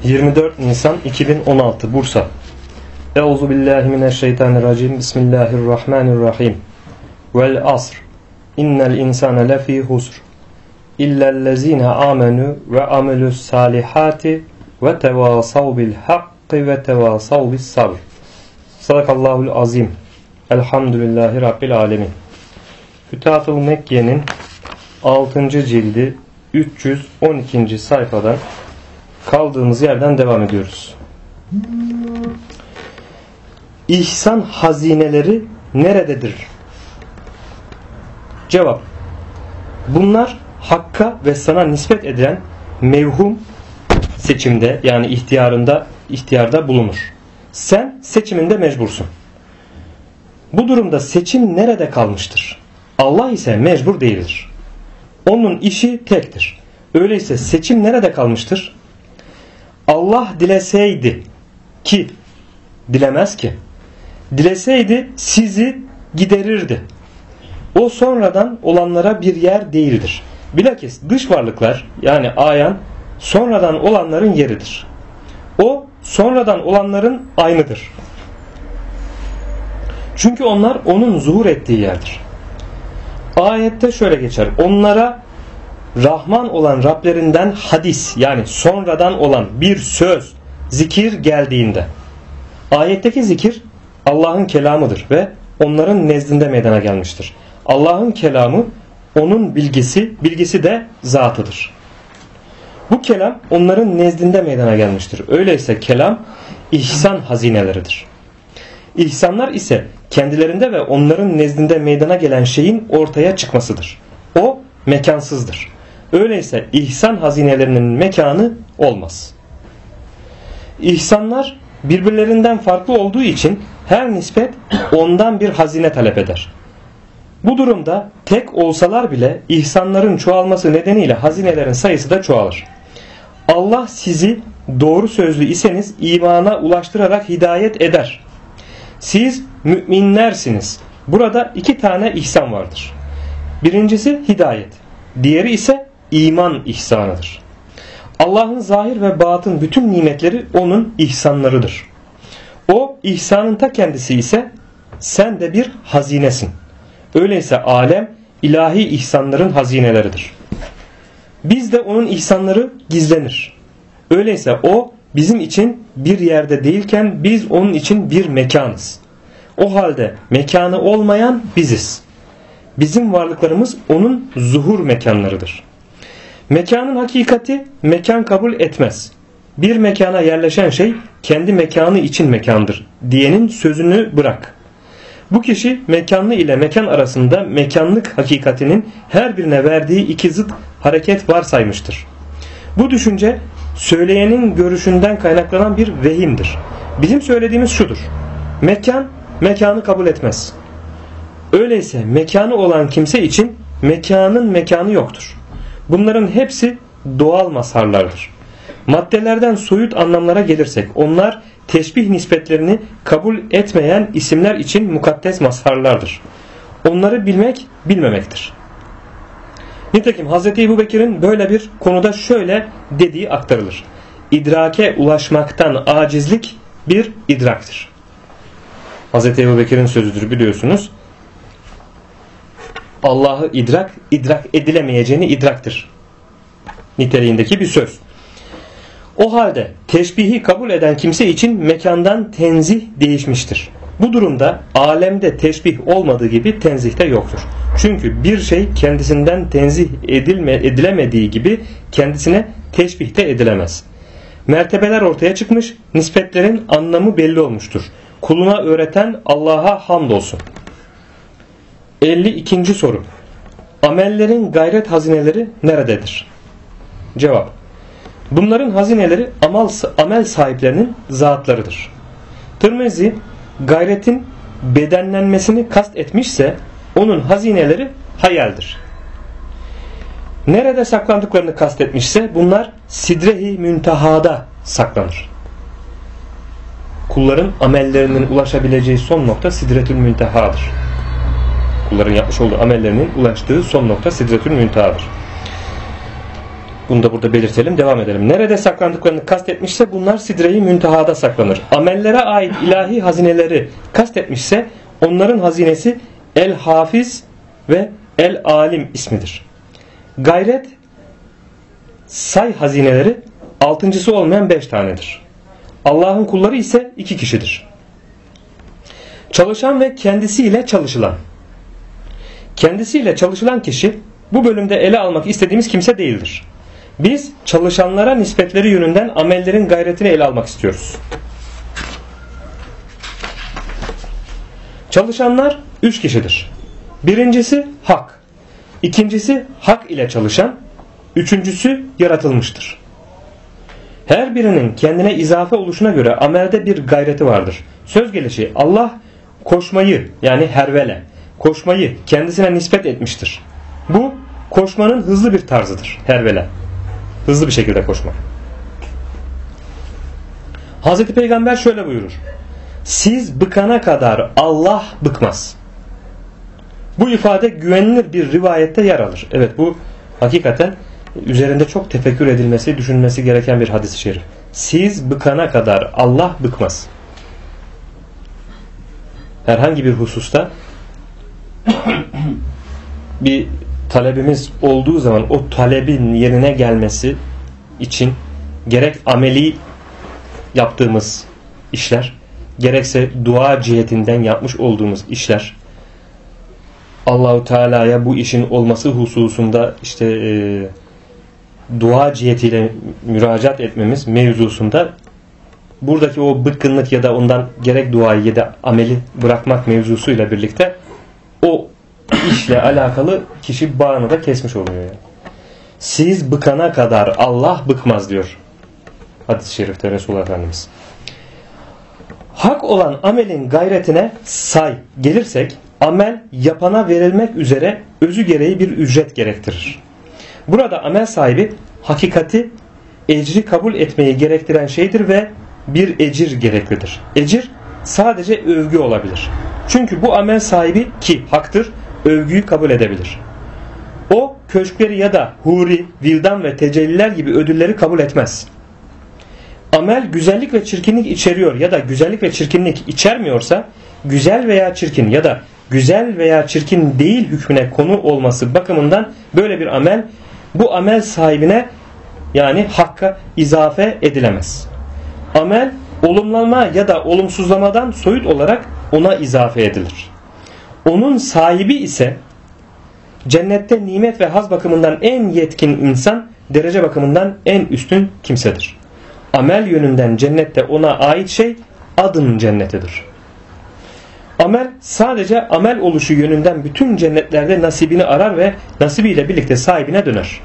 24 Nisan 2016 Bursa. Euzubillahimineşşeytanirracim. Bismillahirrahmanirrahim. Vel asr. İnnel insane lefî husr. İllellezîne âmenû ve amelus salihati ve tevâsav bil hakkı ve tevâsav bis sabr. Sadakallahul azim. Elhamdülillahi Rabbil alemin. Fütuhat-ı Mekke'nin 6. cildi 312. sayfadan kaldığımız yerden devam ediyoruz. İhsan hazineleri nerededir? Cevap: bunlar Hakk'a ve sana nispet edilen mevhum seçimde, yani ihtiyarda bulunur. Sen seçiminde mecbursun. Bu durumda seçim nerede kalmıştır? Allah ise mecbur değildir. Onun işi tektir. Öyleyse seçim nerede kalmıştır? Allah dileseydi, ki dilemez ki, dileseydi sizi giderirdi. O sonradan olanlara bir yer değildir. Bilakis dış varlıklar, yani ayan, sonradan olanların yeridir. O sonradan olanların aynıdır. Çünkü onlar onun zuhur ettiği yerdir. Ayette şöyle geçer: onlara Rahman olan Rablerinden hadis, yani sonradan olan bir söz, zikir geldiğinde. Ayetteki zikir Allah'ın kelamıdır ve onların nezdinde meydana gelmiştir. Allah'ın kelamı onun bilgisi de zatıdır. Bu kelam onların nezdinde meydana gelmiştir. Öyleyse kelam ihsan hazineleridir. İhsanlar ise kendilerinde ve onların nezdinde meydana gelen şeyin ortaya çıkmasıdır. O mekansızdır. Öyleyse ihsan hazinelerinin mekanı olmaz. İhsanlar birbirlerinden farklı olduğu için her nispet ondan bir hazine talep eder. Bu durumda tek olsalar bile ihsanların çoğalması nedeniyle hazinelerin sayısı da çoğalır. Allah sizi doğru sözlü iseniz imana ulaştırarak hidayet eder. Siz müminlersiniz. Burada iki tane ihsan vardır. Birincisi hidayet, diğeri ise iman ihsanıdır. Allah'ın zahir ve batın bütün nimetleri onun ihsanlarıdır. O ihsanın ta kendisi ise sen de bir hazinesin. Öyleyse alem ilahi ihsanların hazineleridir. Bizde onun ihsanları gizlenir. Öyleyse o bizim için bir yerde değilken biz onun için bir mekanız. O halde mekanı olmayan biziz. Bizim varlıklarımız onun zuhur mekanlarıdır. Mekanın hakikati mekan kabul etmez. Bir mekana yerleşen şey kendi mekanı için mekandır diyenin sözünü bırak. Bu kişi mekanlı ile mekan arasında mekanlık hakikatinin her birine verdiği iki zıt hareket varsaymıştır. Bu düşünce söyleyenin görüşünden kaynaklanan bir vehimdir. Bizim söylediğimiz şudur: mekan mekanı kabul etmez. Öyleyse mekanı olan kimse için mekanın mekanı yoktur. Bunların hepsi doğal mazharlardır. Maddelerden soyut anlamlara gelirsek onlar teşbih nispetlerini kabul etmeyen isimler için mukaddes mazharlardır. Onları bilmek bilmemektir. Nitekim Hz. Ebubekir'in böyle bir konuda şöyle dediği aktarılır: İdrake ulaşmaktan acizlik bir idraktır. Hz. Ebubekir'in sözüdür, biliyorsunuz. Allah'ı idrak edilemeyeceğini idraktır niteliğindeki bir söz. O halde teşbihi kabul eden kimse için mekandan tenzih değişmiştir. Bu durumda alemde teşbih olmadığı gibi tenzih de yoktur. Çünkü bir şey kendisinden tenzih edilemediği gibi kendisine teşbih de edilemez. Mertebeler ortaya çıkmış, nispetlerin anlamı belli olmuştur. Kuluna öğreten Allah'a hamdolsun. 52. soru: amellerin gayret hazineleri nerededir? Cevap: bunların hazineleri amel sahiplerinin zatlarıdır. Tirmizi gayretin bedenlenmesini kast etmişse onun hazineleri hayaldir. Nerede saklandıklarını kast etmişse bunlar sidre-i müntehada saklanır. Kulların amellerinin ulaşabileceği son nokta sidretül müntehadır. Kulların yapmış olduğu amellerinin ulaştığı son nokta sidretül müntehadır. Bunu da burada belirtelim. Devam edelim. Nerede saklandıklarını kastetmişse bunlar Sidre-i Münteha'da saklanır. Amellere ait ilahi hazineleri kastetmişse onların hazinesi El-Hafiz ve El-Alim ismidir. Gayret say hazineleri altıncısı olmayan 5 tanedir. Allah'ın kulları ise 2 kişidir. Çalışan ve kendisiyle çalışılan. Kendisiyle çalışılan kişi bu bölümde ele almak istediğimiz kimse değildir. Biz çalışanlara nispetleri yönünden amellerin gayretini ele almak istiyoruz. Çalışanlar 3 kişidir. Birincisi hak. İkincisi hak ile çalışan. Üçüncüsü yaratılmıştır. Her birinin kendine izafe oluşuna göre amelde bir gayreti vardır. Söz gelişi Allah koşmayı yani hervele, koşmayı kendisine nispet etmiştir. Bu koşmanın hızlı bir tarzıdır. Hervele. Hızlı bir şekilde koşmak. Hazreti Peygamber şöyle buyurur. Siz bıkana kadar Allah bıkmaz. Bu ifade güvenilir bir rivayette yer alır. Evet, bu hakikaten üzerinde çok tefekkür edilmesi, düşünülmesi gereken bir hadis-i şerif. Siz bıkana kadar Allah bıkmaz. Herhangi bir hususta bir talebimiz olduğu zaman o talebin yerine gelmesi için gerek ameli yaptığımız işler, gerekse dua cihetinden yapmış olduğumuz işler, Allahu Teala'ya bu işin olması hususunda dua cihetiyle müracaat etmemiz mevzusunda buradaki o bıkkınlık ya da ondan gerek duayı ya da ameli bırakmak mevzusuyla birlikte o işle alakalı kişi bağını da kesmiş oluyor. Yani. Siz bıkana kadar Allah bıkmaz diyor hadis-i şerifte Resulullah Efendimiz. Hak olan amelin gayretine gelirsek amel yapana verilmek üzere özü gereği bir ücret gerektirir. Burada amel sahibi hakikati ecri kabul etmeyi gerektiren şeydir ve bir ecir gereklidir. Ecir sadece övgü olabilir. Çünkü bu amel sahibi ki haktır övgüyü kabul edebilir. O köşkleri ya da huri, vildan ve tecelliler gibi ödülleri kabul etmez. Amel güzellik ve çirkinlik içeriyor ya da güzellik ve çirkinlik içermiyorsa güzel veya çirkin ya da güzel veya çirkin değil hükmüne konu olması bakımından böyle bir amel bu amel sahibine yani hakka izafe edilemez. Amel olumlama ya da olumsuzlamadan soyut olarak ona izafe edilir. Onun sahibi ise cennette nimet ve haz bakımından en yetkin insan, derece bakımından en üstün kimsedir. Amel yönünden cennette ona ait şey adın cennetidir. Amel sadece amel oluşu yönünden bütün cennetlerde nasibini arar ve nasibiyle birlikte sahibine döner.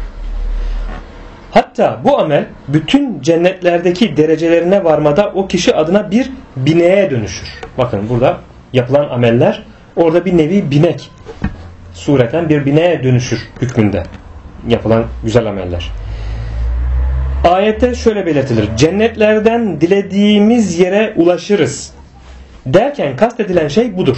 Hatta bu amel bütün cennetlerdeki derecelerine varmada o kişi adına bir bineğe dönüşür. Bakın burada yapılan ameller orada bir nevi binek sureten bir bineğe dönüşür hükmünde yapılan güzel ameller. Ayette şöyle belirtilir. Cennetlerden dilediğimiz yere ulaşırız derken kastedilen şey budur.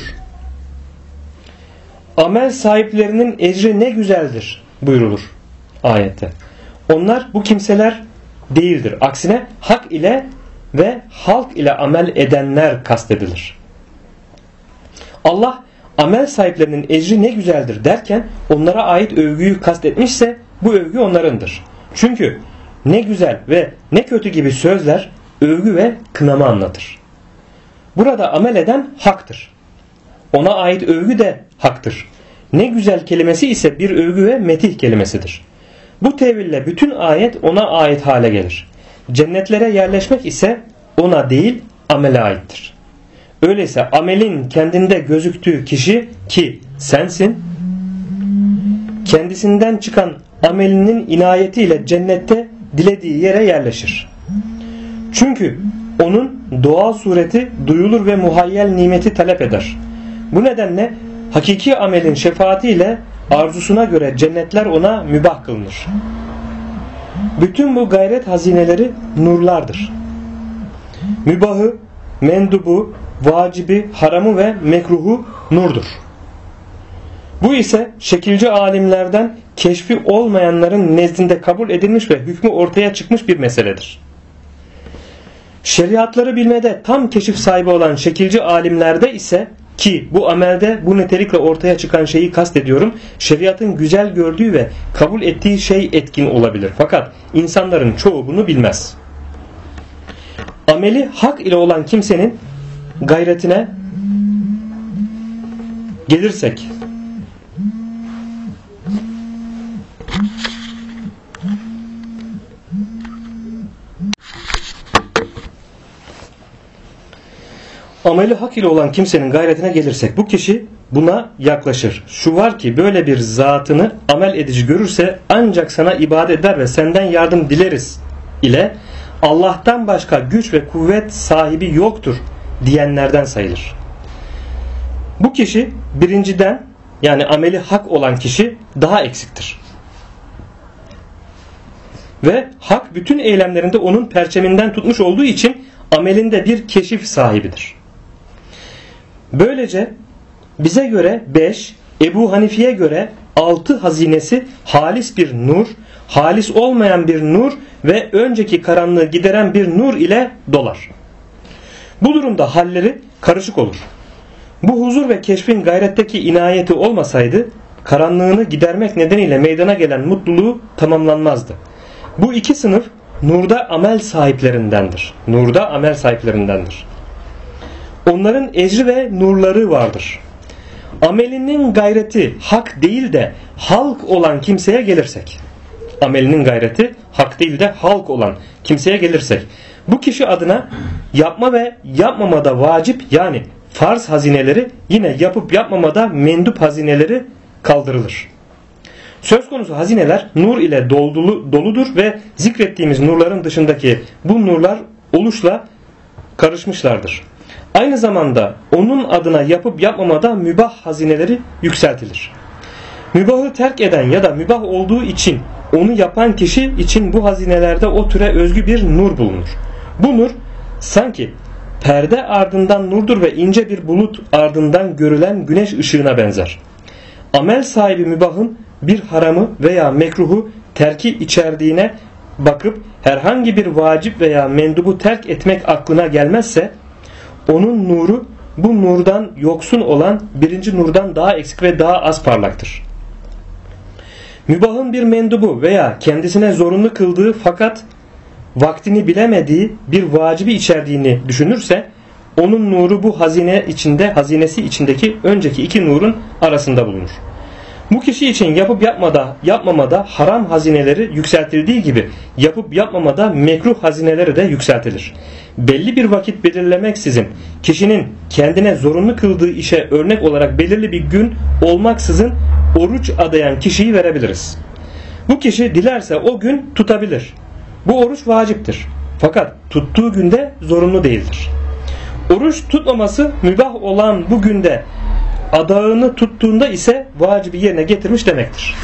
Amel sahiplerinin ecri ne güzeldir buyurulur ayette. Onlar bu kimseler değildir. Aksine hak ile ve halk ile amel edenler kastedilir. Allah amel sahiplerinin ecri ne güzeldir derken onlara ait övgüyü kastetmişse bu övgü onlarındır. Çünkü ne güzel ve ne kötü gibi sözler övgü ve kınama anlatır. Burada amel eden haktır. Ona ait övgü de haktır. Ne güzel kelimesi ise bir övgü ve metih kelimesidir. Bu teville bütün ayet ona ait hale gelir. Cennetlere yerleşmek ise ona değil amele aittir. Öyleyse amelin kendinde gözüktüğü kişi ki sensin, kendisinden çıkan amelinin inayetiyle cennette dilediği yere yerleşir. Çünkü onun doğal sureti duyulur ve muhayyel nimeti talep eder. Bu nedenle hakiki amelin şefaatiyle arzusuna göre cennetler ona mübah kılınır. Bütün bu gayret hazineleri nurlardır. Mübahı, mendubu, vacibi, haramı ve mekruhu nurdur. Bu ise şekilci alimlerden keşfi olmayanların nezdinde kabul edilmiş ve hükmü ortaya çıkmış bir meseledir. Şeriatları bilmede tam keşif sahibi olan şekilci alimlerde ise, ki bu amelde bu nitelikle ortaya çıkan şeyi kastediyorum, şeriatın güzel gördüğü ve kabul ettiği şey etkin olabilir. Fakat insanların çoğu bunu bilmez. Ameli hak ile olan kimsenin gayretine gelirsek, ameli hak ile olan kimsenin gayretine gelirsek, bu kişi buna yaklaşır. Şu var ki, böyle bir zatını amel edici görürse ancak sana ibadet eder ve senden yardım dileriz ile Allah'tan başka güç ve kuvvet sahibi yoktur diyenlerden sayılır. Bu kişi birinciden, yani ameli hak olan kişi daha eksiktir. Ve hak bütün eylemlerinde onun perçeminden tutmuş olduğu için amelinde bir keşif sahibidir. Böylece bize göre 5, Ebu Hanife'ye göre 6 hazinesi halis bir nur, halis olmayan bir nur ve önceki karanlığı gideren bir nur ile dolar. Bu durumda halleri karışık olur. Bu huzur ve keşfin gayretteki inayeti olmasaydı, karanlığını gidermek nedeniyle meydana gelen mutluluğu tamamlanmazdı. Bu iki sınıf nurda amel sahiplerindendir. Nurda amel sahiplerindendir. Onların ecri ve nurları vardır. Amelinin gayreti hak değil de halk olan kimseye gelirsek, amelinin gayreti hak değil de halk olan kimseye gelirsek, bu kişi adına yapma ve yapmamada vacip, yani farz hazineleri, yine yapıp yapmamada mendup hazineleri kaldırılır. Söz konusu hazineler nur ile doludur ve zikrettiğimiz nurların dışındaki bu nurlar oluşla karışmışlardır. Aynı zamanda onun adına yapıp yapmamada mübah hazineleri yükseltilir. Mübahı terk eden ya da mübah olduğu için onu yapan kişi için bu hazinelerde o türe özgü bir nur bulunur. Bu nur sanki perde ardından nurdur ve ince bir bulut ardından görülen güneş ışığına benzer. Amel sahibi mübahın bir haramı veya mekruhu terki içerdiğine bakıp herhangi bir vacip veya mendubu terk etmek aklına gelmezse, onun nuru bu nurdan yoksun olan birinci nurdan daha eksik ve daha az parlaktır. Mübahın bir mendubu veya kendisine zorunlu kıldığı fakat vaktini bilemediği bir vacibi içerdiğini düşünürse, onun nuru bu hazinesi içindeki önceki iki nurun arasında bulunur. Bu kişi için yapıp yapmamada haram hazineleri yükseltildiği gibi yapıp yapmamada mekruh hazineleri de yükseltilir. Belli bir vakit belirlemeksizin kişinin kendine zorunlu kıldığı işe örnek olarak belirli bir gün olmaksızın oruç adayan kişiyi verebiliriz. Bu kişi dilerse o gün tutabilir. Bu oruç vaciptir. Fakat tuttuğu günde zorunlu değildir. Oruç tutmaması mübah olan bu günde adağını tuttuğunda ise vacibi yerine getirmiş demektir.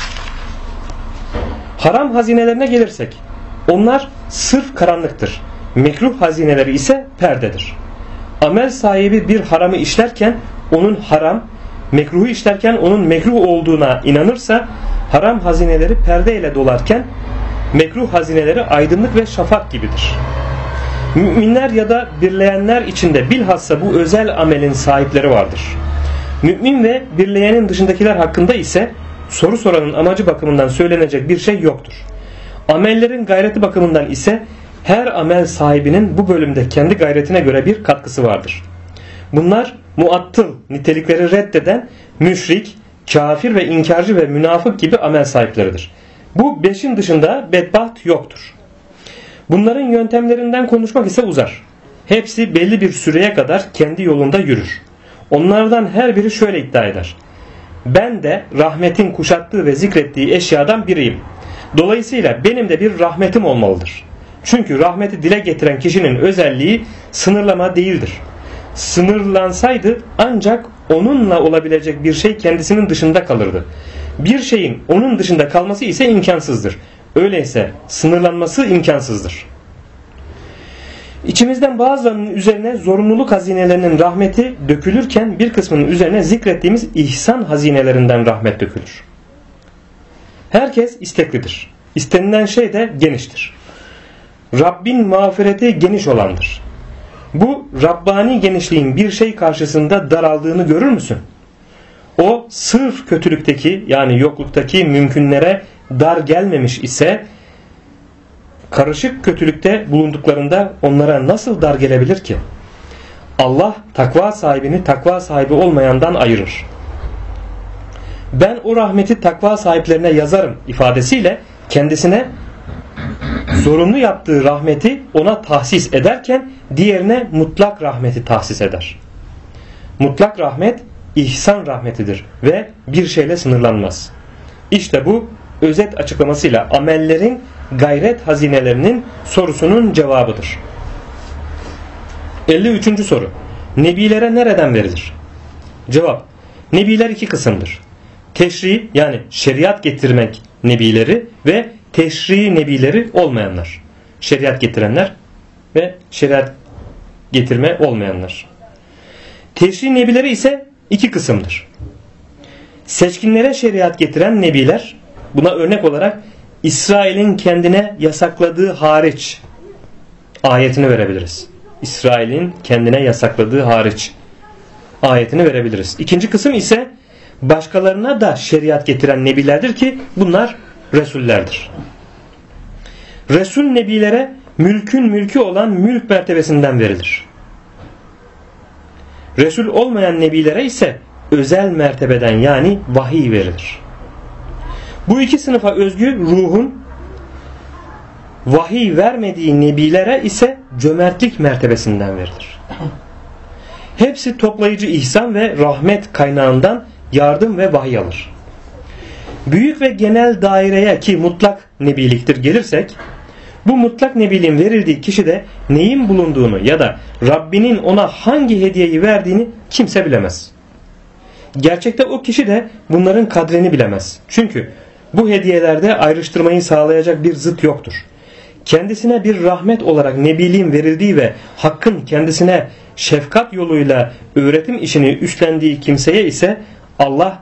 Haram hazinelerine gelirsek, onlar sırf karanlıktır. Mekruh hazineleri ise perdedir. Amel sahibi bir haramı işlerken onun haram, mekruhu işlerken onun mekruh olduğuna inanırsa, haram hazineleri perdeyle dolarken mekruh hazineleri aydınlık ve şafak gibidir. Müminler ya da birleyenler içinde bilhassa bu özel amelin sahipleri vardır. Mümin ve birleyenin dışındakiler hakkında ise soru soranın amacı bakımından söylenecek bir şey yoktur. Amellerin gayreti bakımından ise her amel sahibinin bu bölümde kendi gayretine göre bir katkısı vardır. Bunlar muattıl, nitelikleri reddeden, müşrik, kafir ve inkarcı ve münafık gibi amel sahipleridir. Bu 5'in dışında bedbaht yoktur. Bunların yöntemlerinden konuşmak ise uzar. Hepsi belli bir süreye kadar kendi yolunda yürür. Onlardan her biri şöyle iddia eder: ben de rahmetin kuşattığı ve zikrettiği eşyadan biriyim. Dolayısıyla benim de bir rahmetim olmalıdır. Çünkü rahmeti dile getiren kişinin özelliği sınırlama değildir. Sınırlansaydı ancak onunla olabilecek bir şey kendisinin dışında kalırdı. Bir şeyin onun dışında kalması ise imkansızdır. Öyleyse sınırlanması imkansızdır. İçimizden bazılarının üzerine zorunluluk hazinelerinin rahmeti dökülürken bir kısmının üzerine zikrettiğimiz ihsan hazinelerinden rahmet dökülür. Herkes isteklidir. İstenilen şey de geniştir. Rabbin mağfireti geniş olandır. Bu Rabbani genişliğin bir şey karşısında daraldığını görür müsün? O sırf kötülükteki yani yokluktaki mümkünlere dar gelmemiş ise karışık kötülükte bulunduklarında onlara nasıl dar gelebilir ki? Allah takva sahibini takva sahibi olmayandan ayırır. Ben o rahmeti takva sahiplerine yazarım ifadesiyle kendisine zorunlu yaptığı rahmeti ona tahsis ederken diğerine mutlak rahmeti tahsis eder. Mutlak rahmet ihsan rahmetidir ve bir şeyle sınırlanmaz. İşte bu özet açıklamasıyla amellerin gayret hazinelerinin sorusunun cevabıdır. 53. soru. Nebilere nereden verilir? Cevap. Nebiler iki kısımdır. Teşri yani şeriat getirmek nebileri ve teşri nebileri olmayanlar. Şeriat getirenler ve şeriat getirme olmayanlar. Teşri nebileri ise iki kısımdır. Seçkinlere şeriat getiren nebiler, buna örnek olarak İsrail'in kendine yasakladığı hariç ayetini verebiliriz. İsrail'in kendine yasakladığı hariç ayetini verebiliriz. İkinci kısım ise başkalarına da şeriat getiren nebilerdir ki bunlar Resullerdir. Resul nebilere mülkün mülkü olan mülk mertebesinden verilir. Resul olmayan nebilere ise özel mertebeden yani vahiy verilir. Bu iki sınıfa özgü ruhun vahiy vermediği nebilere ise cömertlik mertebesinden verilir. Hepsi toplayıcı ihsan ve rahmet kaynağından yardım ve vahiy alır. Büyük ve genel daireye ki mutlak nebiliktir gelirsek, bu mutlak nebiliğin verildiği kişide neyin bulunduğunu ya da Rabbinin ona hangi hediyeyi verdiğini kimse bilemez. Gerçekte o kişi de bunların kadrini bilemez. Çünkü bu hediyelerde ayrıştırmayı sağlayacak bir zıt yoktur. Kendisine bir rahmet olarak nebiliğin verildiği ve Hakk'ın kendisine şefkat yoluyla öğretim işini üstlendiği kimseye ise Allah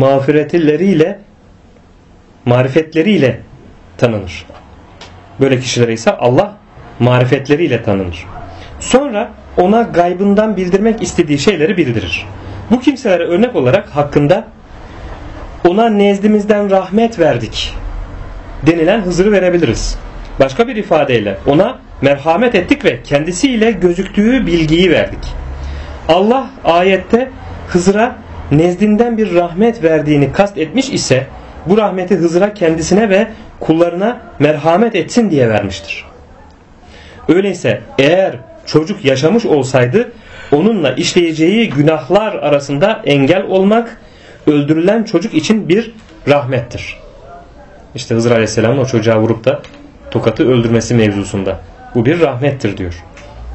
marifetleriyle tanınır. Böyle kişilere ise Allah marifetleriyle tanınır. Sonra ona gaybından bildirmek istediği şeyleri bildirir. Bu kimselere örnek olarak hakkında ona nezdimizden rahmet verdik denilen Hızır'ı verebiliriz. Başka bir ifadeyle ona merhamet ettik ve kendisiyle gözüktüğü bilgiyi verdik. Allah ayette Hızır'a nezdinden bir rahmet verdiğini kast etmiş ise bu rahmeti Hızır'a kendisine ve kullarına merhamet etsin diye vermiştir. Öyleyse eğer çocuk yaşamış olsaydı onunla işleyeceği günahlar arasında engel olmak öldürülen çocuk için bir rahmettir. İşte Hızır Aleyhisselam'ın o çocuğa vurup da tokatı öldürmesi mevzusunda. Bu bir rahmettir diyor.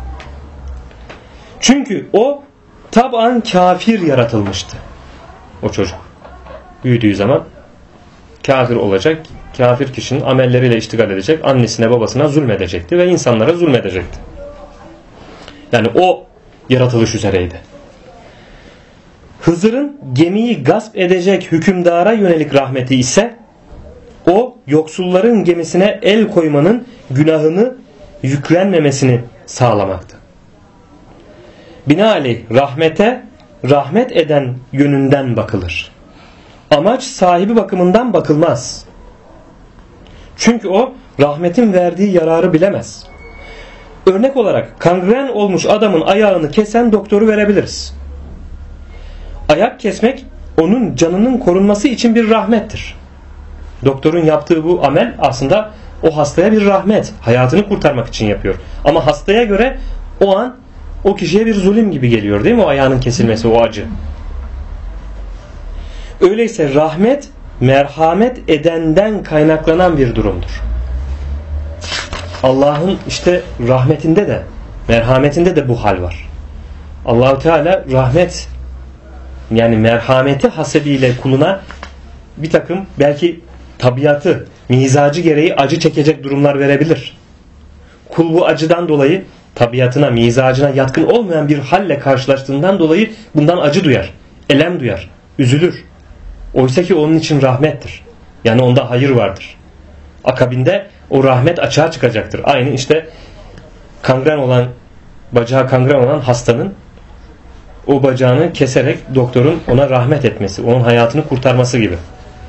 Çünkü o taban kafir yaratılmıştı. O çocuk. Büyüdüğü zaman kafir olacak. Kafir kişinin amelleriyle iştigal edecek. Annesine babasına zulmedecekti ve insanlara zulmedecekti. Yani o yaratılış üzereydi. Hızır'ın gemiyi gasp edecek hükümdara yönelik rahmeti ise o yoksulların gemisine el koymanın günahını yüklenmemesini sağlamaktı. Binaenaleyh rahmete rahmet eden yönünden bakılır. Amaç sahibi bakımından bakılmaz. Çünkü o rahmetin verdiği yararı bilemez. Örnek olarak kangren olmuş adamın ayağını kesen doktoru verebiliriz. Ayak kesmek onun canının korunması için bir rahmettir. Doktorun yaptığı bu amel aslında o hastaya bir rahmet. Hayatını kurtarmak için yapıyor. Ama hastaya göre o an o kişiye bir zulüm gibi geliyor değil mi? O ayağının kesilmesi, o acı. Öyleyse rahmet merhamet edenden kaynaklanan bir durumdur. Allah'ın işte rahmetinde de merhametinde de bu hal var. Allah-u Teala rahmet yani merhameti hasebiyle kuluna bir takım belki tabiatı, mizacı gereği acı çekecek durumlar verebilir. Kul bu acıdan dolayı tabiatına, mizacına yatkın olmayan bir halle karşılaştığından dolayı bundan acı duyar, elem duyar, üzülür. Oysa ki onun için rahmettir. Yani onda hayır vardır. Akabinde o rahmet açığa çıkacaktır. Aynı işte kangren olan, bacağı kangren olan hastanın o bacağını keserek doktorun ona rahmet etmesi, onun hayatını kurtarması gibi.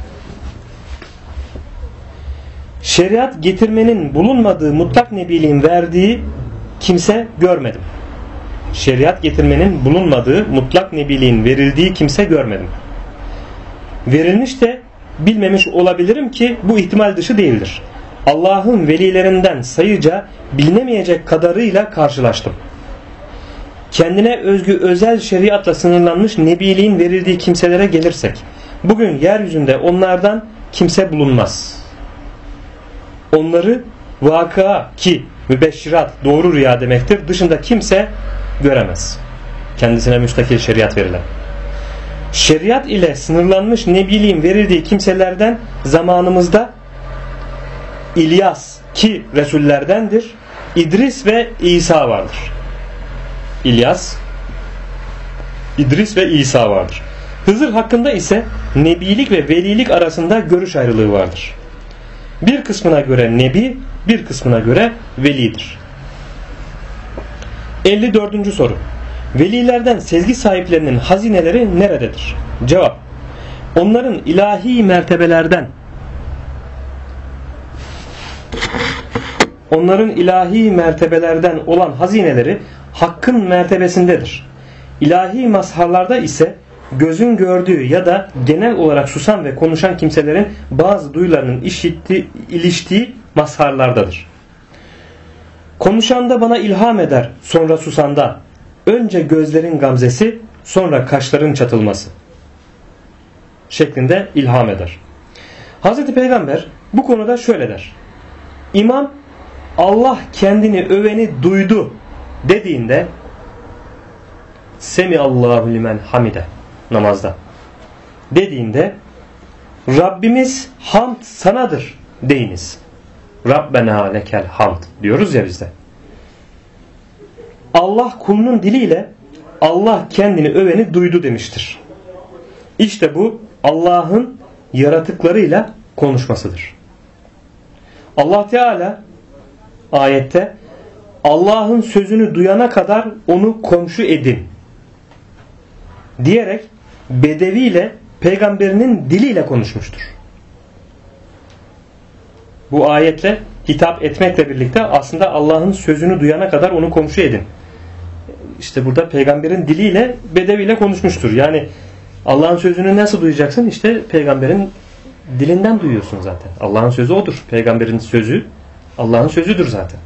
Şeriat getirmenin bulunmadığı mutlak nebiliğin verdiği kimse görmedim. Şeriat getirmenin bulunmadığı mutlak nebiliğin verildiği kimse görmedim. Verilmiş de bilmemiş olabilirim ki bu ihtimal dışı değildir. Allah'ın velilerinden sayıca bilinemeyecek kadarıyla karşılaştım. Kendine özgü özel şeriatla sınırlanmış nebiliğin verildiği kimselere gelirsek, bugün yeryüzünde onlardan kimse bulunmaz. Onları vakıa ki mübeşşirat doğru rüya demektir, dışında kimse göremez. Kendisine müstakil şeriat verilen. Şeriat ile sınırlanmış nebiliğin verildiği kimselerden zamanımızda İlyas ki Resullerdendir, İdris ve İsa vardır. İlyas, İdris ve İsa vardır. Hızır hakkında ise nebilik ve velilik arasında görüş ayrılığı vardır. Bir kısmına göre nebi, bir kısmına göre velidir. 54. soru. Velilerden sezgi sahiplerinin hazineleri nerededir? Cevap. Onların ilahi mertebelerden olan hazineleri Hakk'ın mertebesindedir. İlahi mazharlarda ise gözün gördüğü ya da genel olarak susan ve konuşan kimselerin bazı duyularının iliştiği mazharlardadır. Konuşanda bana ilham eder, sonra susanda önce gözlerin gamzesi, sonra kaşların çatılması şeklinde ilham eder. Hazreti Peygamber bu konuda şöyle der. İmam Allah kendini öveni duydu dediğinde Semiallahu limen hamide namazda dediğinde Rabbimiz hamd sanadır deyiniz. Rabbena lekel hamd diyoruz ya bizde. Allah kulunun diliyle Allah kendini öveni duydu demiştir. İşte bu Allah'ın yaratıklarıyla konuşmasıdır. Allah Teala ayette Allah'ın sözünü duyana kadar onu komşu edin diyerek Bedevi ile peygamberinin diliyle konuşmuştur. Bu ayetle hitap etmekle birlikte aslında Allah'ın sözünü duyana kadar onu komşu edin. İşte burada peygamberin diliyle Bedevi ile konuşmuştur. Yani Allah'ın sözünü nasıl duyacaksın? İşte peygamberin dilinden duyuyorsun zaten. Allah'ın sözü odur. Peygamberin sözü Allah'ın sözüdür zaten.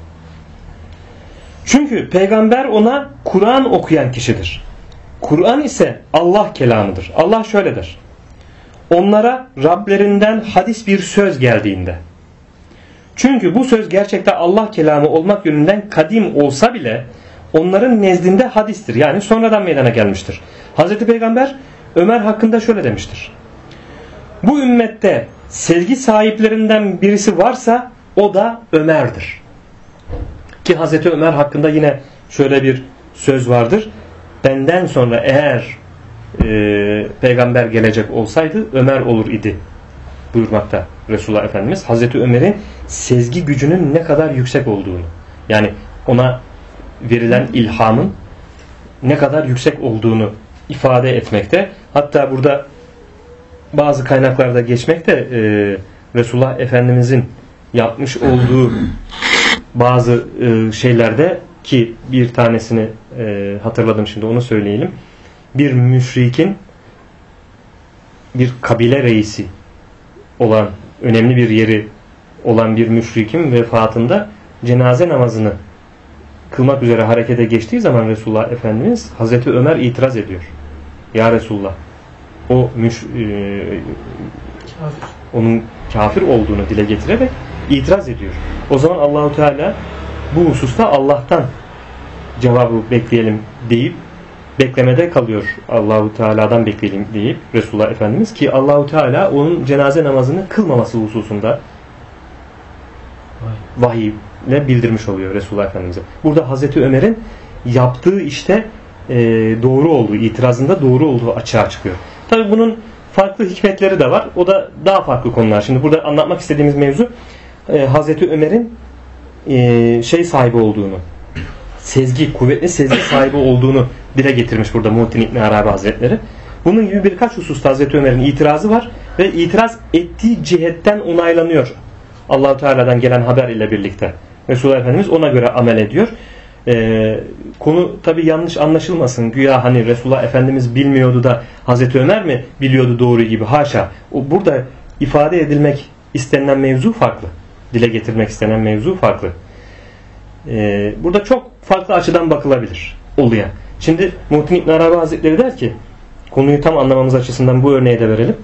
Çünkü peygamber ona Kur'an okuyan kişidir. Kur'an ise Allah kelamıdır. Allah şöyle der. Onlara Rablerinden hadis bir söz geldiğinde. Çünkü bu söz gerçekte Allah kelamı olmak yönünden kadim olsa bile onların nezdinde hadistir. Yani sonradan meydana gelmiştir. Hazreti Peygamber Ömer hakkında şöyle demiştir. Bu ümmette sevgi sahiplerinden birisi varsa o da Ömer'dir. Ki Hazreti Ömer hakkında yine şöyle bir söz vardır. Benden sonra eğer peygamber gelecek olsaydı Ömer olur idi buyurmakta Resulullah Efendimiz. Hazreti Ömer'in sezgi gücünün ne kadar yüksek olduğunu, yani ona verilen ilhamın ne kadar yüksek olduğunu ifade etmekte. Hatta burada bazı kaynaklarda geçmekte Resulullah Efendimizin yapmış olduğu bazı şeylerde, ki bir tanesini hatırladım şimdi, onu söyleyelim. Bir müşrikin, bir kabile reisi olan, önemli bir yeri olan bir müşrikin vefatında cenaze namazını kılmak üzere harekete geçtiği zaman Resulullah Efendimiz, Hazreti Ömer itiraz ediyor. Ya Resulullah, o onun kafir olduğunu dile getirerek itiraz ediyor. O zaman Allahu Teala bu hususta Allah'tan cevabı bekleyelim deyip beklemede kalıyor. Allahu Teala'dan bekleyelim deyip Resulullah Efendimiz, ki Allahu Teala onun cenaze namazını kılmaması hususunda Vahiy ile bildirmiş oluyor Resulullah Efendimiz'e. Burada Hazreti Ömer'in yaptığı işte doğru olduğu, itirazında doğru olduğu açığa çıkıyor. Tabi bunun farklı hikmetleri de var. O da daha farklı konular. Şimdi burada anlatmak istediğimiz mevzu Hazreti Ömer'in sahibi olduğunu, kuvvetli sezgi sahibi olduğunu dile getirmiş burada Muhittin İbn Arabi Hazretleri. Bunun gibi birkaç hususta Hazreti Ömer'in itirazı var ve itiraz ettiği cihetten onaylanıyor. Allah-u Teala'dan gelen haber ile birlikte. Resulullah Efendimiz ona göre amel ediyor. Konu tabi yanlış anlaşılmasın. Güya hani Resulullah Efendimiz bilmiyordu da Hazreti Ömer mi biliyordu doğru gibi. Haşa. Burada ifade edilmek istenilen mevzu farklı. Dile getirmek istenen mevzu farklı. Burada çok farklı açıdan bakılabilir oluyor. Şimdi Muhittin İbn Arabi Hazretleri der ki, konuyu tam anlamamız açısından bu örneği de verelim.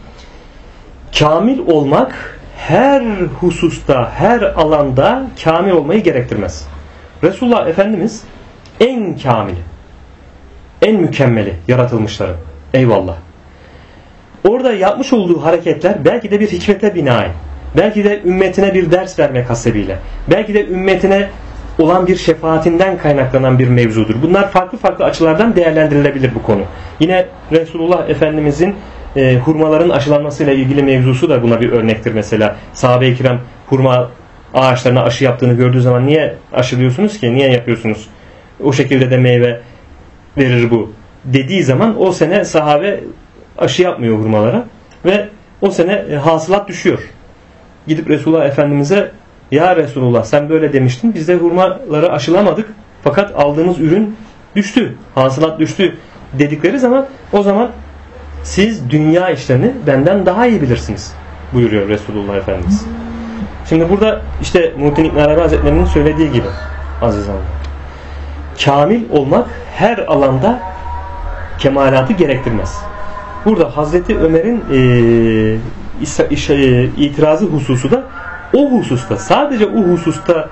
Kamil olmak her hususta, her alanda kamil olmayı gerektirmez. Resulullah Efendimiz en kamili, en mükemmeli yaratılmışları. Eyvallah. Orada yapmış olduğu hareketler belki de bir hikmete binaen, belki de ümmetine bir ders vermek hasebiyle, belki de ümmetine olan bir şefaatinden kaynaklanan bir mevzudur. Bunlar farklı farklı açılardan değerlendirilebilir bu konu. Yine Resulullah Efendimizin hurmaların aşılanmasıyla ilgili mevzusu da buna bir örnektir mesela. Sahabe-i kiram hurma ağaçlarına aşı yaptığını gördüğü zaman niye aşılıyorsunuz ki? Niye yapıyorsunuz? O şekilde de meyve verir bu dediği zaman o sene sahabe aşı yapmıyor hurmalara ve o sene hasılat düşüyor. Gidip Resulullah Efendimiz'e, ya Resulullah sen böyle demiştin, biz de hurmaları aşılamadık fakat aldığımız ürün düştü, hasılat düştü dedikleri zaman, o zaman siz dünya işlerini benden daha iyi bilirsiniz buyuruyor Resulullah Efendimiz. Şimdi burada işte Muhittin İbn Arabi Hazretleri'nin söylediği gibi aziz Allah, kamil olmak her alanda kemalatı gerektirmez. Burada Hazreti Ömer'in itirazı hususu da o hususta, sadece o hususta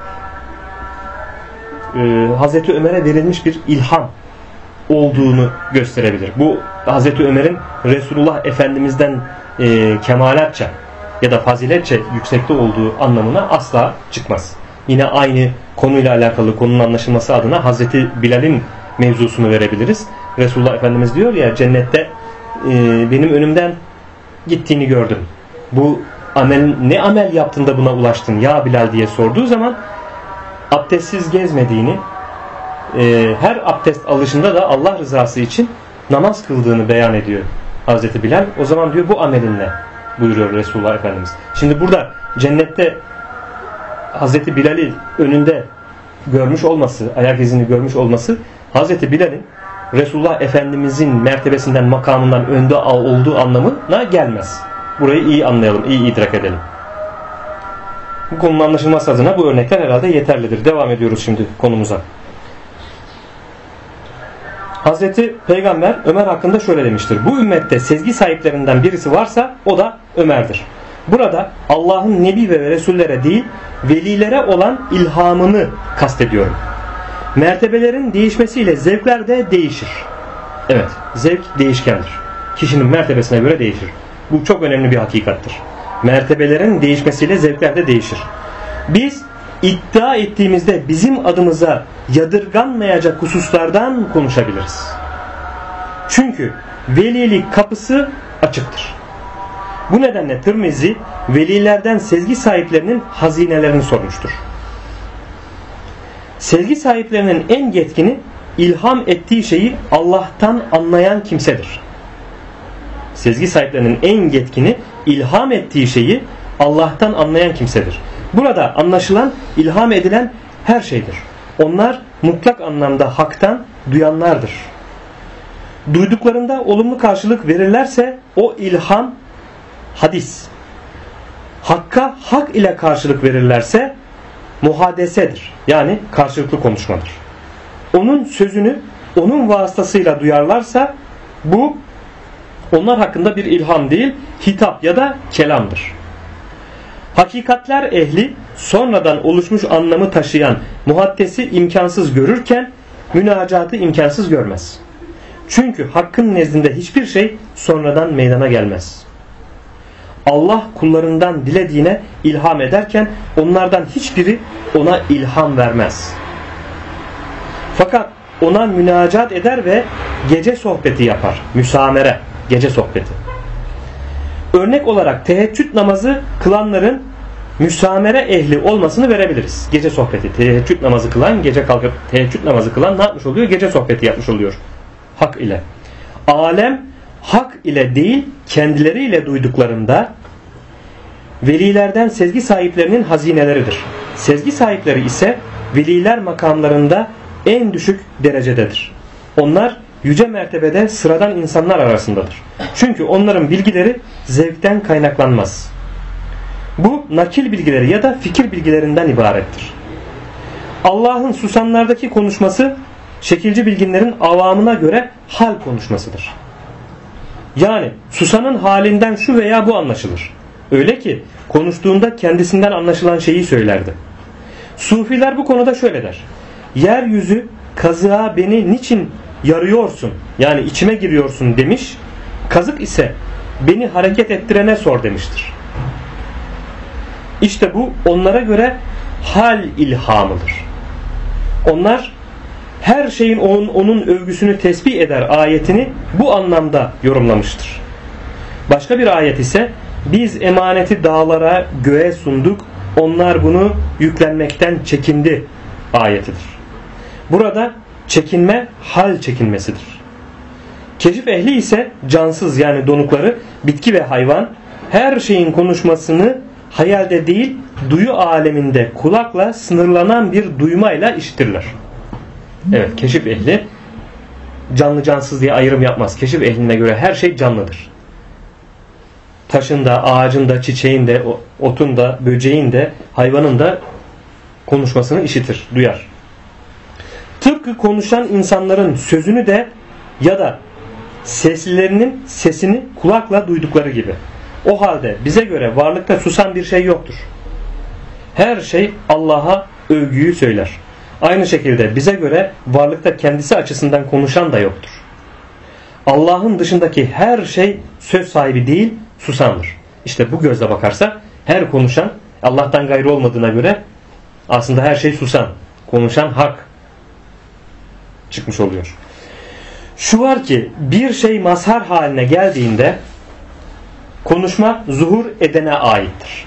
Hazreti Ömer'e verilmiş bir ilham olduğunu gösterebilir. Bu Hazreti Ömer'in Resulullah Efendimiz'den kemalatça ya da faziletçe yüksekte olduğu anlamına asla çıkmaz. Yine aynı konuyla alakalı, konunun anlaşılması adına Hazreti Bilal'in mevzusunu verebiliriz. Resulullah Efendimiz diyor ya, cennette benim önümden gittiğini gördüm. Bu ne amel yaptın da buna ulaştın ya Bilal diye sorduğu zaman abdestsiz gezmediğini, her abdest alışında da Allah rızası için namaz kıldığını beyan ediyor Hazreti Bilal. O zaman diyor bu amelinle buyuruyor Resulullah Efendimiz. Şimdi burada cennette Hazreti Bilal'i önünde görmüş olması, ayak izini görmüş olması Hazreti Bilal'in Resulullah Efendimizin mertebesinden, makamından önde olduğu anlamına gelmez. Burayı iyi anlayalım, iyi idrak edelim. Bu konunun anlaşılması adına bu örnekler herhalde yeterlidir. Devam ediyoruz şimdi konumuza. Hazreti Peygamber Ömer hakkında şöyle demiştir. Bu ümmette sezgi sahiplerinden birisi varsa o da Ömer'dir. Burada Allah'ın Nebi ve Resullere değil, velilere olan ilhamını kastediyorum. Mertebelerin değişmesiyle zevkler de değişir. Evet, zevk değişkendir. Kişinin mertebesine göre değişir. Bu çok önemli bir hakikattir. Mertebelerin değişmesiyle zevkler de değişir. Biz iddia ettiğimizde bizim adımıza yadırganmayacak hususlardan konuşabiliriz. Çünkü velilik kapısı açıktır. Bu nedenle Tirmizi velilerden sezgi sahiplerinin hazinelerini sormuştur. Sezgi sahiplerinin en yetkini ilham ettiği şeyi Allah'tan anlayan kimsedir. Sezgi sahiplerinin en yetkini ilham ettiği şeyi Allah'tan anlayan kimsedir. Burada anlaşılan, ilham edilen her şeydir. Onlar mutlak anlamda haktan duyanlardır. Duyduklarında olumlu karşılık verirlerse o ilham hadis. Hakka hak ile karşılık verirlerse muhadesedir. Yani karşılıklı konuşmadır. Onun sözünü onun vasıtasıyla duyarlarsa bu onlar hakkında bir ilham değil, hitap ya da kelamdır. Hakikatler ehli sonradan oluşmuş anlamı taşıyan muhaddesi imkansız görürken münacatı imkansız görmez. Çünkü hakkın nezdinde hiçbir şey sonradan meydana gelmez. Allah kullarından dilediğine ilham ederken onlardan hiçbiri ona ilham vermez. Fakat ona münacat eder ve gece sohbeti yapar. Müsamere, gece sohbeti. Örnek olarak teheccüd namazı kılanların müsamere ehli olmasını verebiliriz. Gece sohbeti, teheccüd namazı kılan, gece kalkıp teheccüd namazı kılan ne yapmış oluyor? Gece sohbeti yapmış oluyor. Hak ile. Alem hak ile değil, kendileriyle duyduklarında velilerden sezgi sahiplerinin hazineleridir. Sezgi sahipleri ise veliler makamlarında en düşük derecededir. Onlar yüce mertebede sıradan insanlar arasındadır. Çünkü onların bilgileri zevkten kaynaklanmaz. Bu nakil bilgileri ya da fikir bilgilerinden ibarettir. Allah'ın susanlardaki konuşması şekilci bilginlerin avamına göre hal konuşmasıdır. Yani susanın halinden şu veya bu anlaşılır. Öyle ki konuştuğunda kendisinden anlaşılan şeyi söylerdi. Sufiler bu konuda şöyle der: yeryüzü kazığa beni niçin yarıyorsun, yani içime giriyorsun demiş. Kazık ise beni hareket ettirene sor demiştir. İşte bu onlara göre hal ilhamıdır. Onlar her şeyin onun övgüsünü tesbih eder ayetini bu anlamda yorumlamıştır. Başka bir ayet ise biz emaneti dağlara, göğe sunduk, onlar bunu yüklenmekten çekindi ayetidir. Burada çekinme hal çekinmesidir. Keşif ehli ise cansız, yani donukları, bitki ve hayvan her şeyin konuşmasını hayalde değil duyu aleminde kulakla sınırlanan bir duymayla işitirler. Evet, keşif ehli canlı cansız diye ayrım yapmaz. Keşif ehline göre her şey canlıdır. Taşın da, ağacın da, çiçeğin de, otun da, böceğin de, hayvanın da konuşmasını işitir, duyar. Tıpkı konuşan insanların sözünü de ya da seslilerinin sesini kulakla duydukları gibi. O halde bize göre varlıkta susan bir şey yoktur. Her şey Allah'a övgüyü söyler. Aynı şekilde bize göre varlıkta kendisi açısından konuşan da yoktur. Allah'ın dışındaki her şey söz sahibi değil, susandır. İşte bu gözle bakarsak her konuşan Allah'tan gayrı olmadığına göre aslında her şey susan, konuşan hak çıkmış oluyor. Şu var ki bir şey mazhar haline geldiğinde konuşma zuhur edene aittir.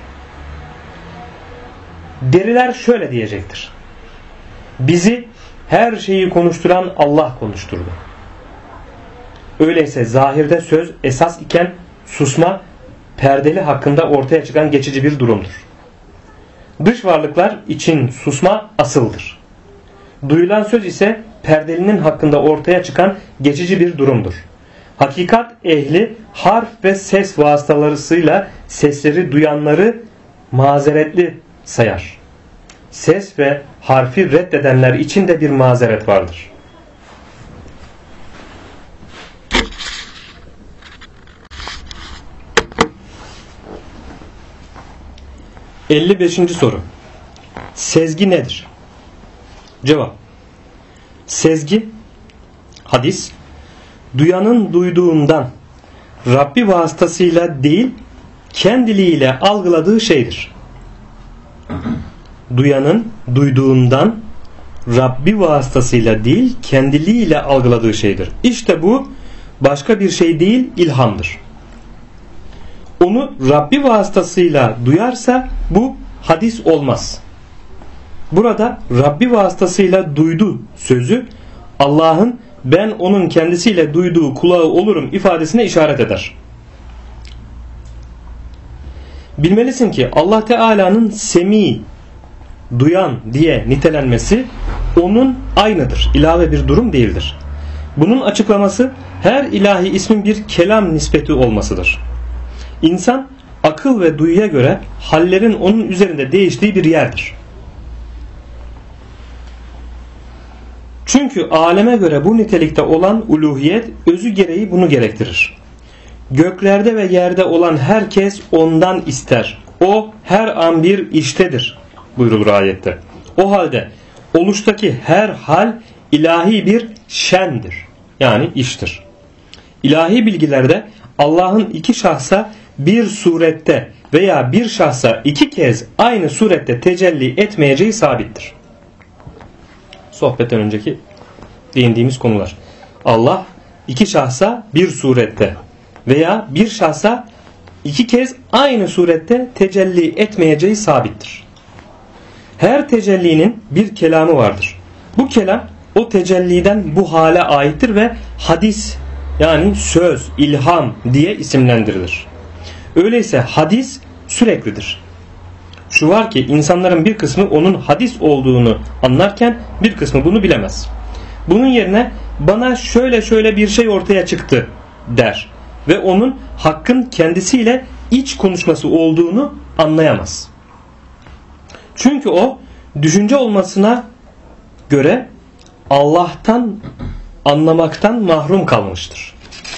Deriler şöyle diyecektir: bizi her şeyi konuşturan Allah konuşturdu. Öyleyse zahirde söz esas iken susma perdeli hakkında ortaya çıkan geçici bir durumdur. Dış varlıklar için susma asıldır. Duyulan söz ise perdelinin hakkında ortaya çıkan geçici bir durumdur. Hakikat ehli harf ve ses vasıtalarıyla sesleri duyanları mazeretli sayar. Ses ve harfi reddedenler için de bir mazeret vardır. ...55. soru. Sezgi nedir? Cevap: sezgi, hadis, duyanın duyduğundan, Rabbi vasıtasıyla değil, kendiliğiyle algıladığı şeydir. Duyanın duyduğundan, Rabbi vasıtasıyla değil, kendiliğiyle algıladığı şeydir. İşte bu başka bir şey değil, ilhamdır. Onu Rabbi vasıtasıyla duyarsa bu hadis olmaz. Burada Rabbi vasıtasıyla duydu sözü Allah'ın ben onun kendisiyle duyduğu kulağı olurum ifadesine işaret eder. Bilmelisin ki Allah Teala'nın semi, duyan diye nitelenmesi onun aynıdır. İlave bir durum değildir. Bunun açıklaması her ilahi ismin bir kelam nispeti olmasıdır. İnsan akıl ve duyuya göre hallerin onun üzerinde değiştiği bir yerdir. Çünkü aleme göre bu nitelikte olan uluhiyet özü gereği bunu gerektirir. Göklerde ve yerde olan herkes ondan ister. O her an bir iştedir buyrulur ayette. O halde oluştaki her hal ilahi bir şendir. Yani iştir. İlahi bilgilerde Allah'ın iki şahsa bir surette veya bir şahsa iki kez aynı surette tecelli etmeyeceği sabittir. Sohbetten önceki değindiğimiz konular. Allah iki şahsa bir surette veya bir şahsa iki kez aynı surette tecelli etmeyeceği sabittir. Her tecellinin bir kelamı vardır. Bu kelam o tecelliden bu hale aittir ve hadis, yani söz, ilham diye isimlendirilir. Öyleyse hadis süreklidir. Şu var ki insanların bir kısmı onun hadis olduğunu anlarken bir kısmı bunu bilemez. Bunun yerine bana şöyle bir şey ortaya çıktı der ve onun hakkın kendisiyle iç konuşması olduğunu anlayamaz. Çünkü o düşünce olmasına göre Allah'tan anlamaktan mahrum kalmıştır.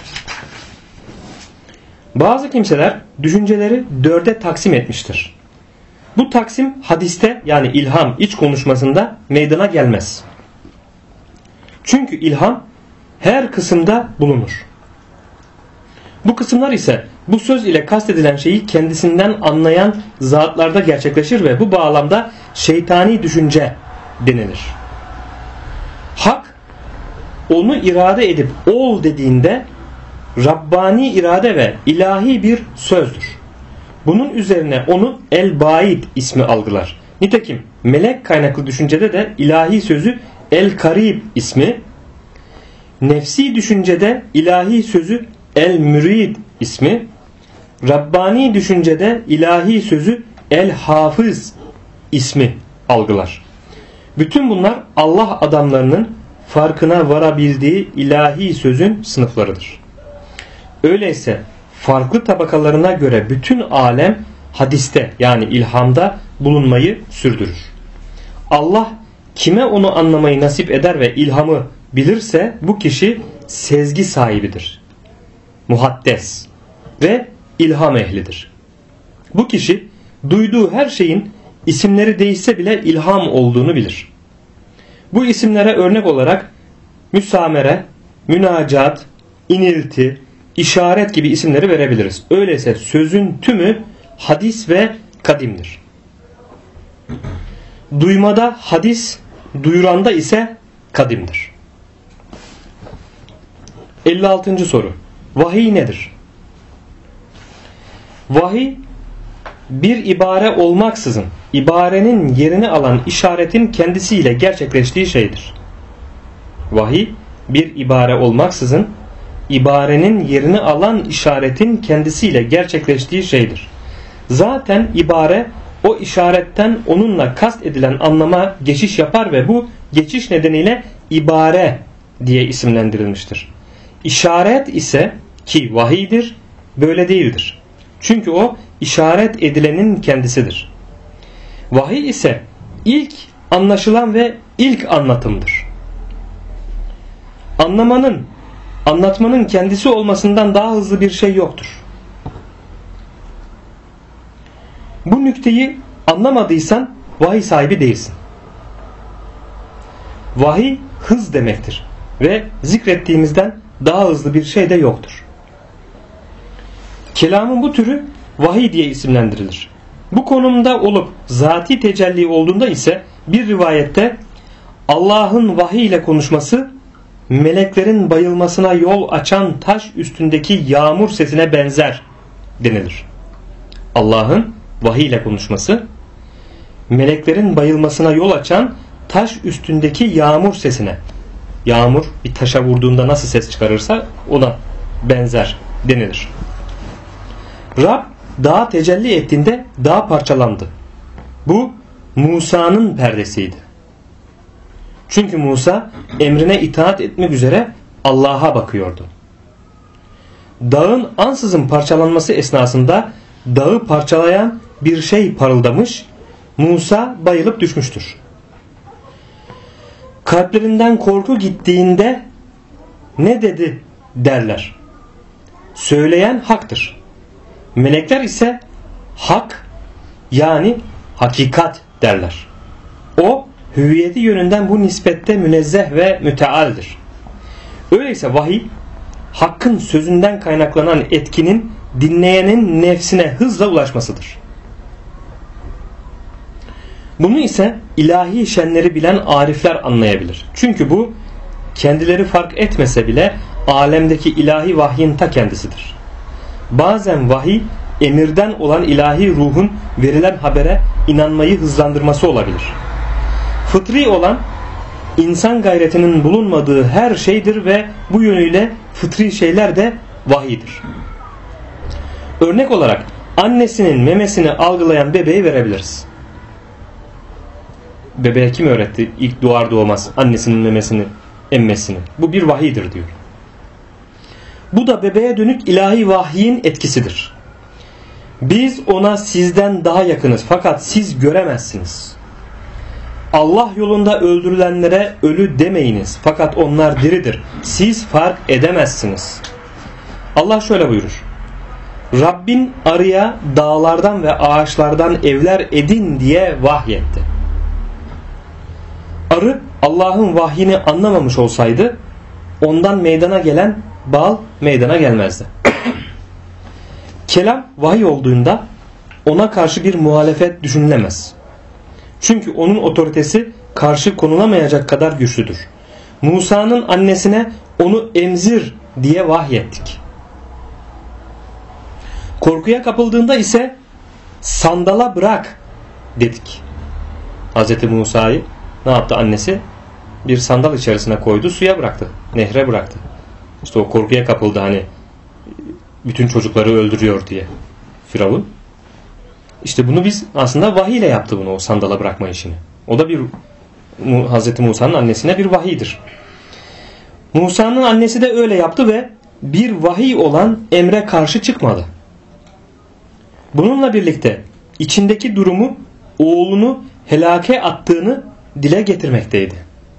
Bazı kimseler düşünceleri dörde taksim etmiştir. Bu taksim hadiste, yani ilham, iç konuşmasında meydana gelmez. Çünkü ilham her kısımda bulunur. Bu kısımlar ise bu söz ile kastedilen şeyi kendisinden anlayan zatlarda gerçekleşir ve bu bağlamda şeytani düşünce denilir. Hak onu irade edip ol dediğinde Rabbani irade ve ilahi bir sözdür. Bunun üzerine onu el-baid ismi algılar. Nitekim melek kaynaklı düşüncede de ilahi sözü el-karib ismi, nefsi düşüncede ilahi sözü el-mürid ismi, Rabbani düşüncede ilahi sözü el-hafız ismi algılar. Bütün bunlar Allah adamlarının farkına varabildiği ilahi sözün sınıflarıdır. Öyleyse farklı tabakalarına göre bütün alem hadiste, yani ilhamda bulunmayı sürdürür. Allah kime onu anlamayı nasip eder ve ilhamı bilirse bu kişi sezgi sahibidir. Muhaddes ve ilham ehlidir. Bu kişi duyduğu her şeyin isimleri değişse bile ilham olduğunu bilir. Bu isimlere örnek olarak müsamere, münacat, inilti, işaret gibi isimleri verebiliriz. Öyleyse sözün tümü hadis ve kadimdir. Duymada hadis, duyuranda ise kadimdir. 56. soru. Vahiy nedir? Vahiy bir ibare olmaksızın ibarenin yerini alan işaretin kendisiyle gerçekleştiği şeydir. Vahiy bir ibare olmaksızın ibarenin yerini alan işaretin kendisiyle gerçekleştiği şeydir. Zaten ibare o işaretten onunla kast edilen anlama geçiş yapar ve bu geçiş nedeniyle ibare diye isimlendirilmiştir. İşaret ise ki vahiydir, böyle değildir. Çünkü o işaret edilenin kendisidir. Vahiy ise ilk anlaşılan ve ilk anlatımdır. Anlatmanın kendisi olmasından daha hızlı bir şey yoktur. Bu nükteyi anlamadıysan vahiy sahibi değilsin. Vahiy hız demektir ve zikrettiğimizden daha hızlı bir şey de yoktur. Kelamın bu türü vahiy diye isimlendirilir. Bu konumda olup zati tecelli olduğunda ise bir rivayette Allah'ın vahiy ile konuşması meleklerin bayılmasına yol açan taş üstündeki yağmur sesine benzer denilir. Allah'ın vahiy ile konuşması meleklerin bayılmasına yol açan taş üstündeki yağmur sesine, yağmur bir taşa vurduğunda nasıl ses çıkarırsa ona benzer denilir. Rab dağa tecelli ettiğinde dağ parçalandı. Bu Musa'nın perdesiydi. Çünkü Musa emrine itaat etmek üzere Allah'a bakıyordu. Dağın ansızın parçalanması esnasında dağı parçalayan bir şey parıldamış, Musa bayılıp düşmüştür. Kalplerinden korku gittiğinde ne dedi derler. Söyleyen haktır. Melekler ise hak, yani hakikat derler. O hüviyeti yönünden bu nispette münezzeh ve mütealdir. Öyleyse vahiy hakkın sözünden kaynaklanan etkinin dinleyenin nefsine hızla ulaşmasıdır. Bunu ise ilahi şenleri bilen arifler anlayabilir. Çünkü bu kendileri fark etmese bile alemdeki ilahi vahyin ta kendisidir. Bazen vahiy emirden olan ilahi ruhun verilen habere inanmayı hızlandırması olabilir. Fıtri olan insan gayretinin bulunmadığı her şeydir ve bu yönüyle fıtri şeyler de vahiydir. Örnek olarak annesinin memesini algılayan bebeği verebiliriz. Bebeğe kim öğretti ilk doğar doğmaz annesinin memesini emmesini? Bu bir vahiydir diyor. Bu da bebeğe dönük ilahi vahyin etkisidir. Biz ona sizden daha yakınız fakat siz göremezsiniz. Allah yolunda öldürülenlere ölü demeyiniz fakat onlar diridir. Siz fark edemezsiniz. Allah şöyle buyurur. Rabbin arıya dağlardan ve ağaçlardan evler edin diye vahyetti. Arı Allah'ın vahyini anlamamış olsaydı ondan meydana gelen bal meydana gelmezdi. Kelam vahiy olduğunda ona karşı bir muhalefet düşünülemez. Çünkü onun otoritesi karşı konulamayacak kadar güçlüdür. Musa'nın annesine onu emzir diye vahyettik. Korkuya kapıldığında ise sandala bırak dedik. Hz. Musa'yı ne yaptı annesi? Bir sandal içerisine koydu, suya bıraktı. Nehre bıraktı. İşte o korkuya kapıldı hani bütün çocukları öldürüyor diye Firavun. İşte bunu biz aslında vahiy ile yaptı bunu, o sandala bırakma işini. O da bir Hz. Musa'nın annesine bir vahiydir. Musa'nın annesi de öyle yaptı ve bir vahiy olan emre karşı çıkmadı. Bununla birlikte içindeki durumu oğlunu helake attığını dile getirmekteydi.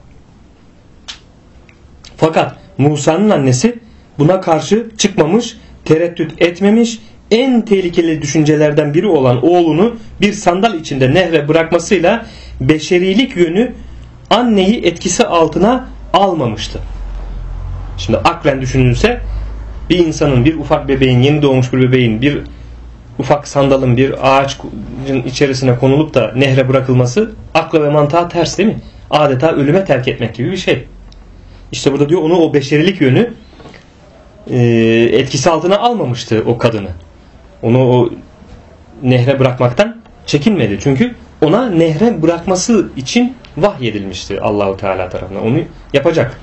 Fakat Musa'nın annesi buna karşı çıkmamış, tereddüt etmemiş, en tehlikeli düşüncelerden biri olan oğlunu bir sandal içinde nehre bırakmasıyla beşerilik yönü anneyi etkisi altına almamıştı. Şimdi aklen düşünülse bir insanın, bir ufak bebeğin, yeni doğmuş bir bebeğin bir ufak sandalın bir ağacın içerisine konulup da nehre bırakılması akla ve mantığa ters değil mi? Adeta ölüme terk etmek gibi bir şey. İşte burada diyor onu o beşerilik yönü etkisi altına almamıştı o kadını. Onu o nehre bırakmaktan çekinmedi. Çünkü ona nehre bırakması için vahyedilmişti Allahu Teala tarafından. Onu yapacak.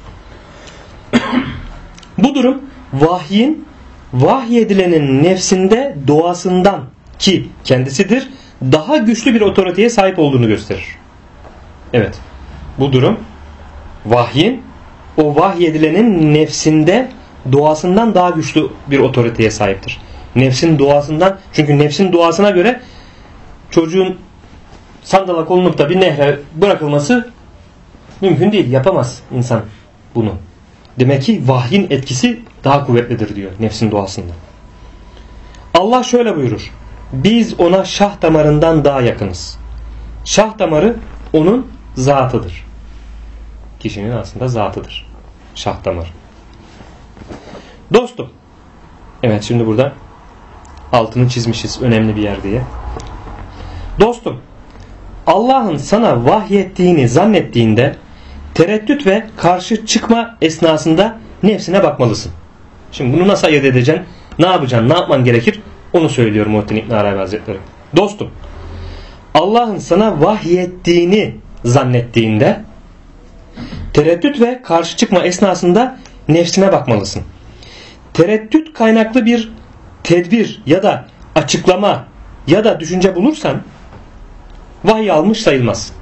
Bu durum vahyin vahyedilenin nefsinde doğasından ki kendisidir daha güçlü bir otoriteye sahip olduğunu gösterir. Evet. Bu durum vahyin o vahyedilenin nefsinde doğasından daha güçlü bir otoriteye sahiptir. Nefsin doğasından, çünkü nefsin doğasına göre çocuğun sandala konulup da bir nehre bırakılması mümkün değil. Yapamaz insan bunu. Demek ki vahyin etkisi daha kuvvetlidir diyor nefsin doğasında. Allah şöyle buyurur. Biz ona şah damarından daha yakınız. Şah damarı onun zatıdır. Kişinin aslında zatıdır. Şah damarı. Dostum. Evet, şimdi burada altını çizmişiz önemli bir yer diye. Dostum, Allah'ın sana vahyettiğini zannettiğinde tereddüt ve karşı çıkma esnasında nefsine bakmalısın. Şimdi bunu nasıl ayırt edeceksin? Ne yapacaksın? Ne yapman gerekir? Onu söylüyor Muhittin İbn Arabi Hazretleri. Dostum, Allah'ın sana vahyettiğini zannettiğinde tereddüt ve karşı çıkma esnasında nefsine bakmalısın. Tereddüt kaynaklı bir tedbir ya da açıklama ya da düşünce bulursan vahiy almış sayılmaz.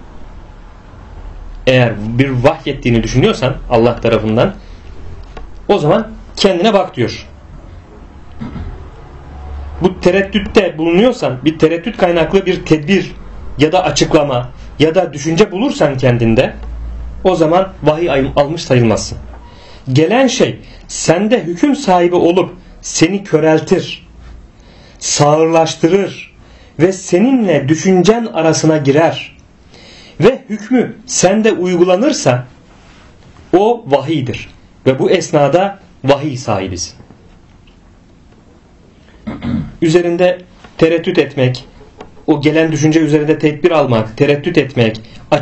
Eğer bir vahyettiğini düşünüyorsan Allah tarafından, o zaman kendine bak diyor. Bu tereddütte bulunuyorsan, bir tereddüt kaynaklı bir tedbir ya da açıklama ya da düşünce bulursan kendinde, o zaman vahiy almış sayılmazsın. Gelen şey sende hüküm sahibi olup seni köreltir, sağırlaştırır ve seninle düşüncen arasına girer ve hükmü sende uygulanırsa o vahiydir ve bu esnada vahiy sahibisin. üzerinde tereddüt etmek, o gelen düşünce üzerinde tedbir almak, tereddüt etmek,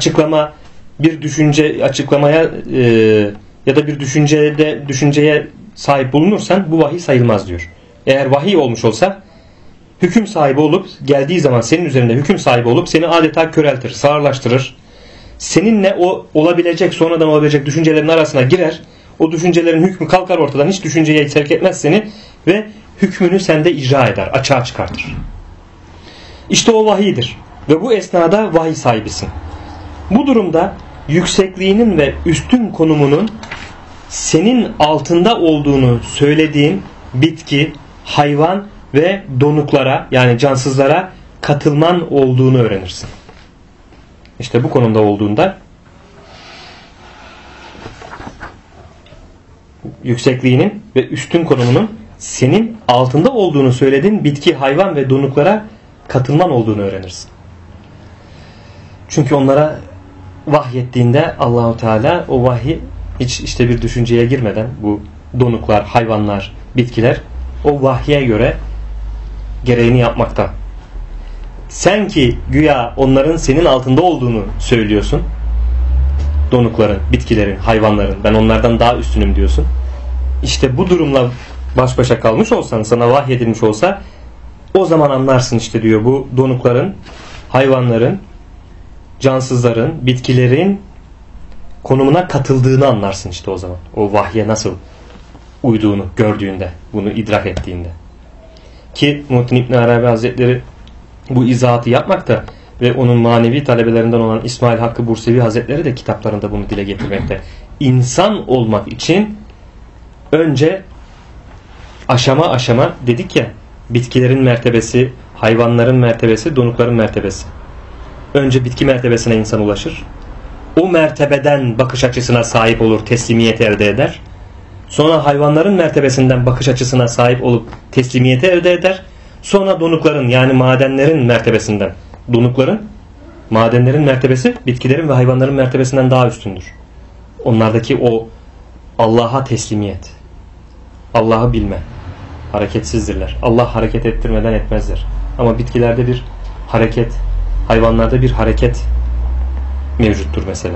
açıklamaya ya da bir düşünceye sahip bulunursan bu vahiy sayılmaz diyor. Eğer vahiy olmuş olsa hüküm sahibi olup geldiği zaman senin üzerinde hüküm sahibi olup seni adeta köreltir, sağırlaştırır. Seninle o olabilecek, sonradan olabilecek düşüncelerin arasına girer. O düşüncelerin hükmü kalkar ortadan. Hiç düşünceye sevk etmez seni ve hükmünü sende icra eder, açığa çıkartır. İşte o vahiydir. Ve bu esnada vahiy sahibisin. Bu durumda yüksekliğinin ve üstün konumunun senin altında olduğunu söylediğin bitki, hayvan ve donuklara, yani cansızlara katılman olduğunu öğrenirsin. İşte bu konumda olduğunda yüksekliğinin ve üstün konumunun senin altında olduğunu söylediğin bitki, hayvan ve donuklara katılman olduğunu öğrenirsin. Çünkü onlara vahyettiğinde Allahu Teala o vahyi hiç işte bir düşünceye girmeden bu donuklar, hayvanlar, bitkiler o vahye göre gereğini yapmakta. Sen ki güya onların senin altında olduğunu söylüyorsun. Donukların, bitkilerin, hayvanların, ben onlardan daha üstünüm diyorsun. İşte bu durumla baş başa kalmış olsan, sana vahyedilmiş olsa o zaman anlarsın işte diyor, bu donukların, hayvanların, cansızların, bitkilerin konumuna katıldığını anlarsın işte o zaman. O vahye nasıl uyduğunu gördüğünde, bunu idrak ettiğinde. Ki Muhittin İbn Arabi Hazretleri bu izahatı yapmakta ve onun manevi talebelerinden olan İsmail Hakkı Bursevi Hazretleri de kitaplarında bunu dile getirmekte. İnsan olmak için önce aşama aşama dedik ya, bitkilerin mertebesi, hayvanların mertebesi, donukların mertebesi. Önce bitki mertebesine insan ulaşır. O mertebeden bakış açısına sahip olur, teslimiyeti elde eder. Sonra hayvanların mertebesinden bakış açısına sahip olup teslimiyeti elde eder. Sonra donukların, yani madenlerin mertebesinden. Donukların, madenlerin mertebesi bitkilerin ve hayvanların mertebesinden daha üstündür. Onlardaki o Allah'a teslimiyet, Allah'ı bilme, hareketsizdirler. Allah hareket ettirmeden etmezler. Ama bitkilerde bir hareket, hayvanlarda bir hareket mevcuttur mesela.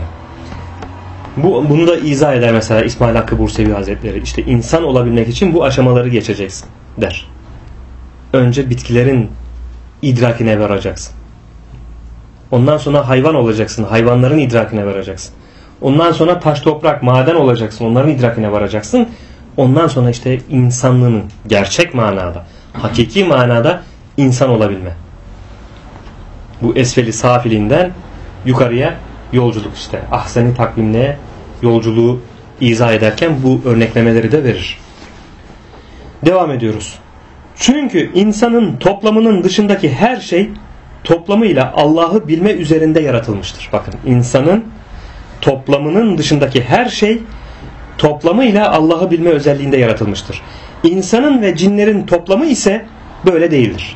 Bunu da izah eder mesela İsmail Hakkı Bursevi Hazretleri. İşte insan olabilmek için bu aşamaları geçeceksin der. Önce bitkilerin idrakine varacaksın. Ondan sonra hayvan olacaksın. Hayvanların idrakine varacaksın. Ondan sonra taş toprak, maden olacaksın. Onların idrakine varacaksın. Ondan sonra işte insanlığının gerçek manada, hakiki manada insan olabilme. Bu esfeli safiliğinden yukarıya yolculuk işte. Ahseni takvimle yolculuğu izah ederken bu örneklemeleri de verir. Devam ediyoruz. Çünkü insanın toplamının dışındaki her şey toplamıyla Allah'ı bilme üzerinde yaratılmıştır. Bakın, insanın toplamının dışındaki her şey toplamıyla Allah'ı bilme özelliğinde yaratılmıştır. İnsanın ve cinlerin toplamı ise böyle değildir.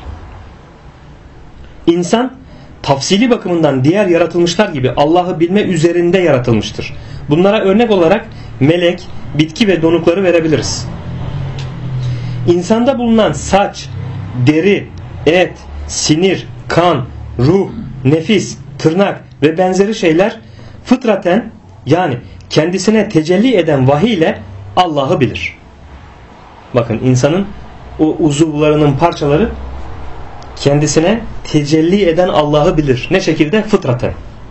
İnsan tafsili bakımından diğer yaratılmışlar gibi Allah'ı bilme üzerinde yaratılmıştır. Bunlara örnek olarak melek, bitki ve donukları verebiliriz. İnsanda bulunan saç, deri, et, sinir, kan, ruh, nefis, tırnak ve benzeri şeyler fıtraten, yani kendisine tecelli eden vahiy ile Allah'ı bilir. Bakın, insanın o uzuvlarının parçaları kendisine tecelli eden Allah'ı bilir. Ne şekilde? Fıtraten.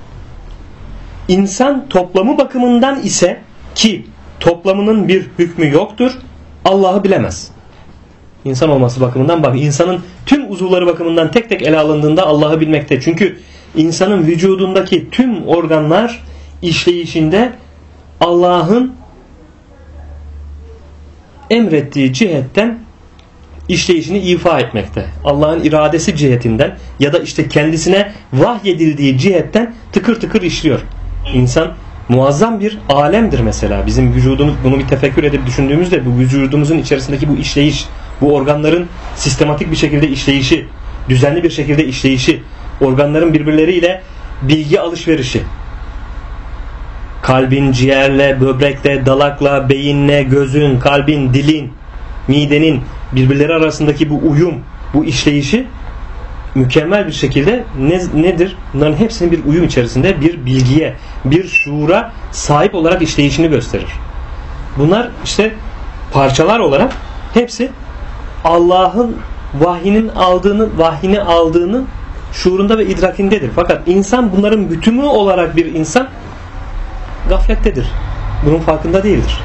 İnsan toplamı bakımından ise, ki toplamının bir hükmü yoktur, Allah'ı bilemez. İnsan olması bakımından bak, insanın tüm uzuvları bakımından tek tek ele alındığında Allah'ı bilmekte. Çünkü insanın vücudundaki tüm organlar işleyişinde Allah'ın emrettiği cihetten işleyişini ifa etmekte. Allah'ın iradesi cihetinden ya da işte kendisine vahyedildiği cihetten tıkır tıkır işliyor. İnsan muazzam bir alemdir mesela. Bizim vücudumuz, bunu bir tefekkür edip düşündüğümüzde bu vücudumuzun içerisindeki bu işleyiş, bu organların sistematik bir şekilde işleyişi, düzenli bir şekilde işleyişi, organların birbirleriyle bilgi alışverişi, kalbin ciğerle, böbrekle, dalakla, beyinle, gözün, kalbin, dilin, midenin birbirleri arasındaki bu uyum, bu işleyişi mükemmel bir şekilde nedir? Bunların hepsinin bir uyum içerisinde bir bilgiye, bir şuura sahip olarak işleyişini gösterir. Bunlar işte parçalar olarak hepsi Allah'ın vahyini aldığını şuurunda ve idrakindedir. Fakat insan bunların bütünü olarak bir insan gaflettedir. Bunun farkında değildir.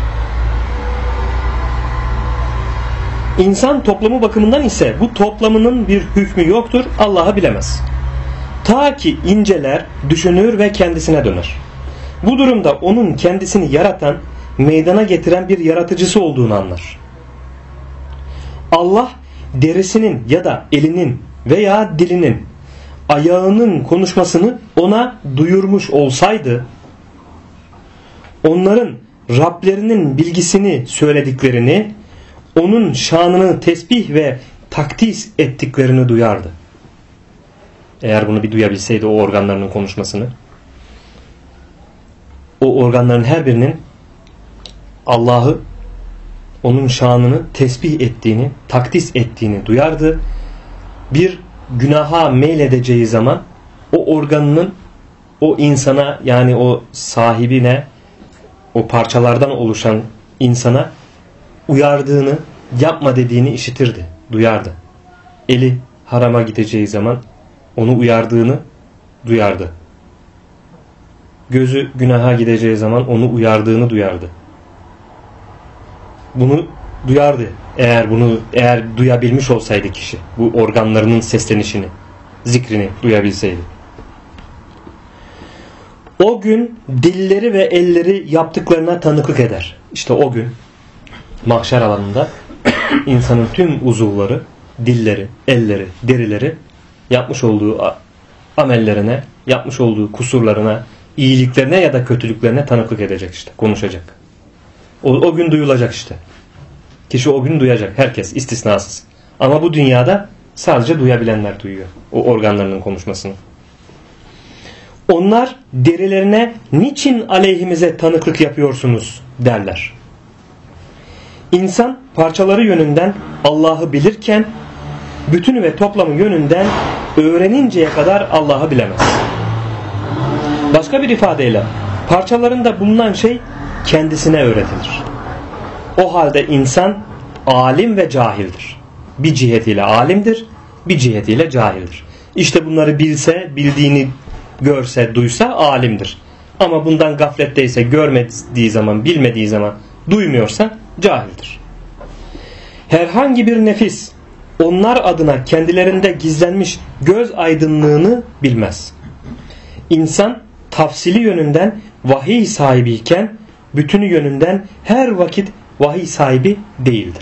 İnsan toplamı bakımından ise bu toplamının bir hükmü yoktur. Allah'ı bilemez. Ta ki inceler, düşünür ve kendisine döner. Bu durumda onun kendisini yaratan, meydana getiren bir yaratıcısı olduğunu anlar. Allah derisinin ya da elinin veya dilinin, ayağının konuşmasını ona duyurmuş olsaydı, onların Rablerinin bilgisini söylediklerini, onun şanını tesbih ve takdis ettiklerini duyardı. Eğer bunu bir duyabilseydi, o organlarının konuşmasını, o organların her birinin Allah'ı, onun şanını tesbih ettiğini, takdis ettiğini duyardı. Bir günaha meyledeceği zaman o organının o insana, yani o sahibine, o parçalardan oluşan insana uyardığını, yapma dediğini işitirdi, duyardı. Eli harama gideceği zaman onu uyardığını duyardı. Gözü günaha gideceği zaman onu uyardığını duyardı. Bunu duyardı. Eğer duyabilmiş olsaydı kişi, bu organlarının seslenişini, zikrini duyabilseydi. O gün dilleri ve elleri yaptıklarına tanıklık eder. İşte o gün mahşer alanında insanın tüm uzuvları, dilleri, elleri, derileri yapmış olduğu amellerine, yapmış olduğu kusurlarına, iyiliklerine ya da kötülüklerine tanıklık edecek işte, konuşacak. O gün duyulacak işte. Kişi o gün duyacak, herkes istisnasız. Ama bu dünyada sadece duyabilenler duyuyor o organlarının konuşmasını. Onlar derilerine niçin aleyhimize tanıklık yapıyorsunuz derler. İnsan parçaları yönünden Allah'ı bilirken bütünü ve toplamı yönünden öğreninceye kadar Allah'ı bilemez. Başka bir ifadeyle parçalarında bulunan şey kendisine öğretilir. O halde insan alim ve cahildir. Bir cihetiyle alimdir, bir cihetiyle cahildir. İşte bunları bilse, bildiğini görse, duysa alimdir. Ama bundan gafletteyse, görmediği zaman, bilmediği zaman, duymuyorsa cahildir. Herhangi bir nefis onlar adına kendilerinde gizlenmiş göz aydınlığını bilmez. İnsan tafsili yönünden vahiy sahibiyken bütünü yönünden her vakit vahiy sahibi değildir.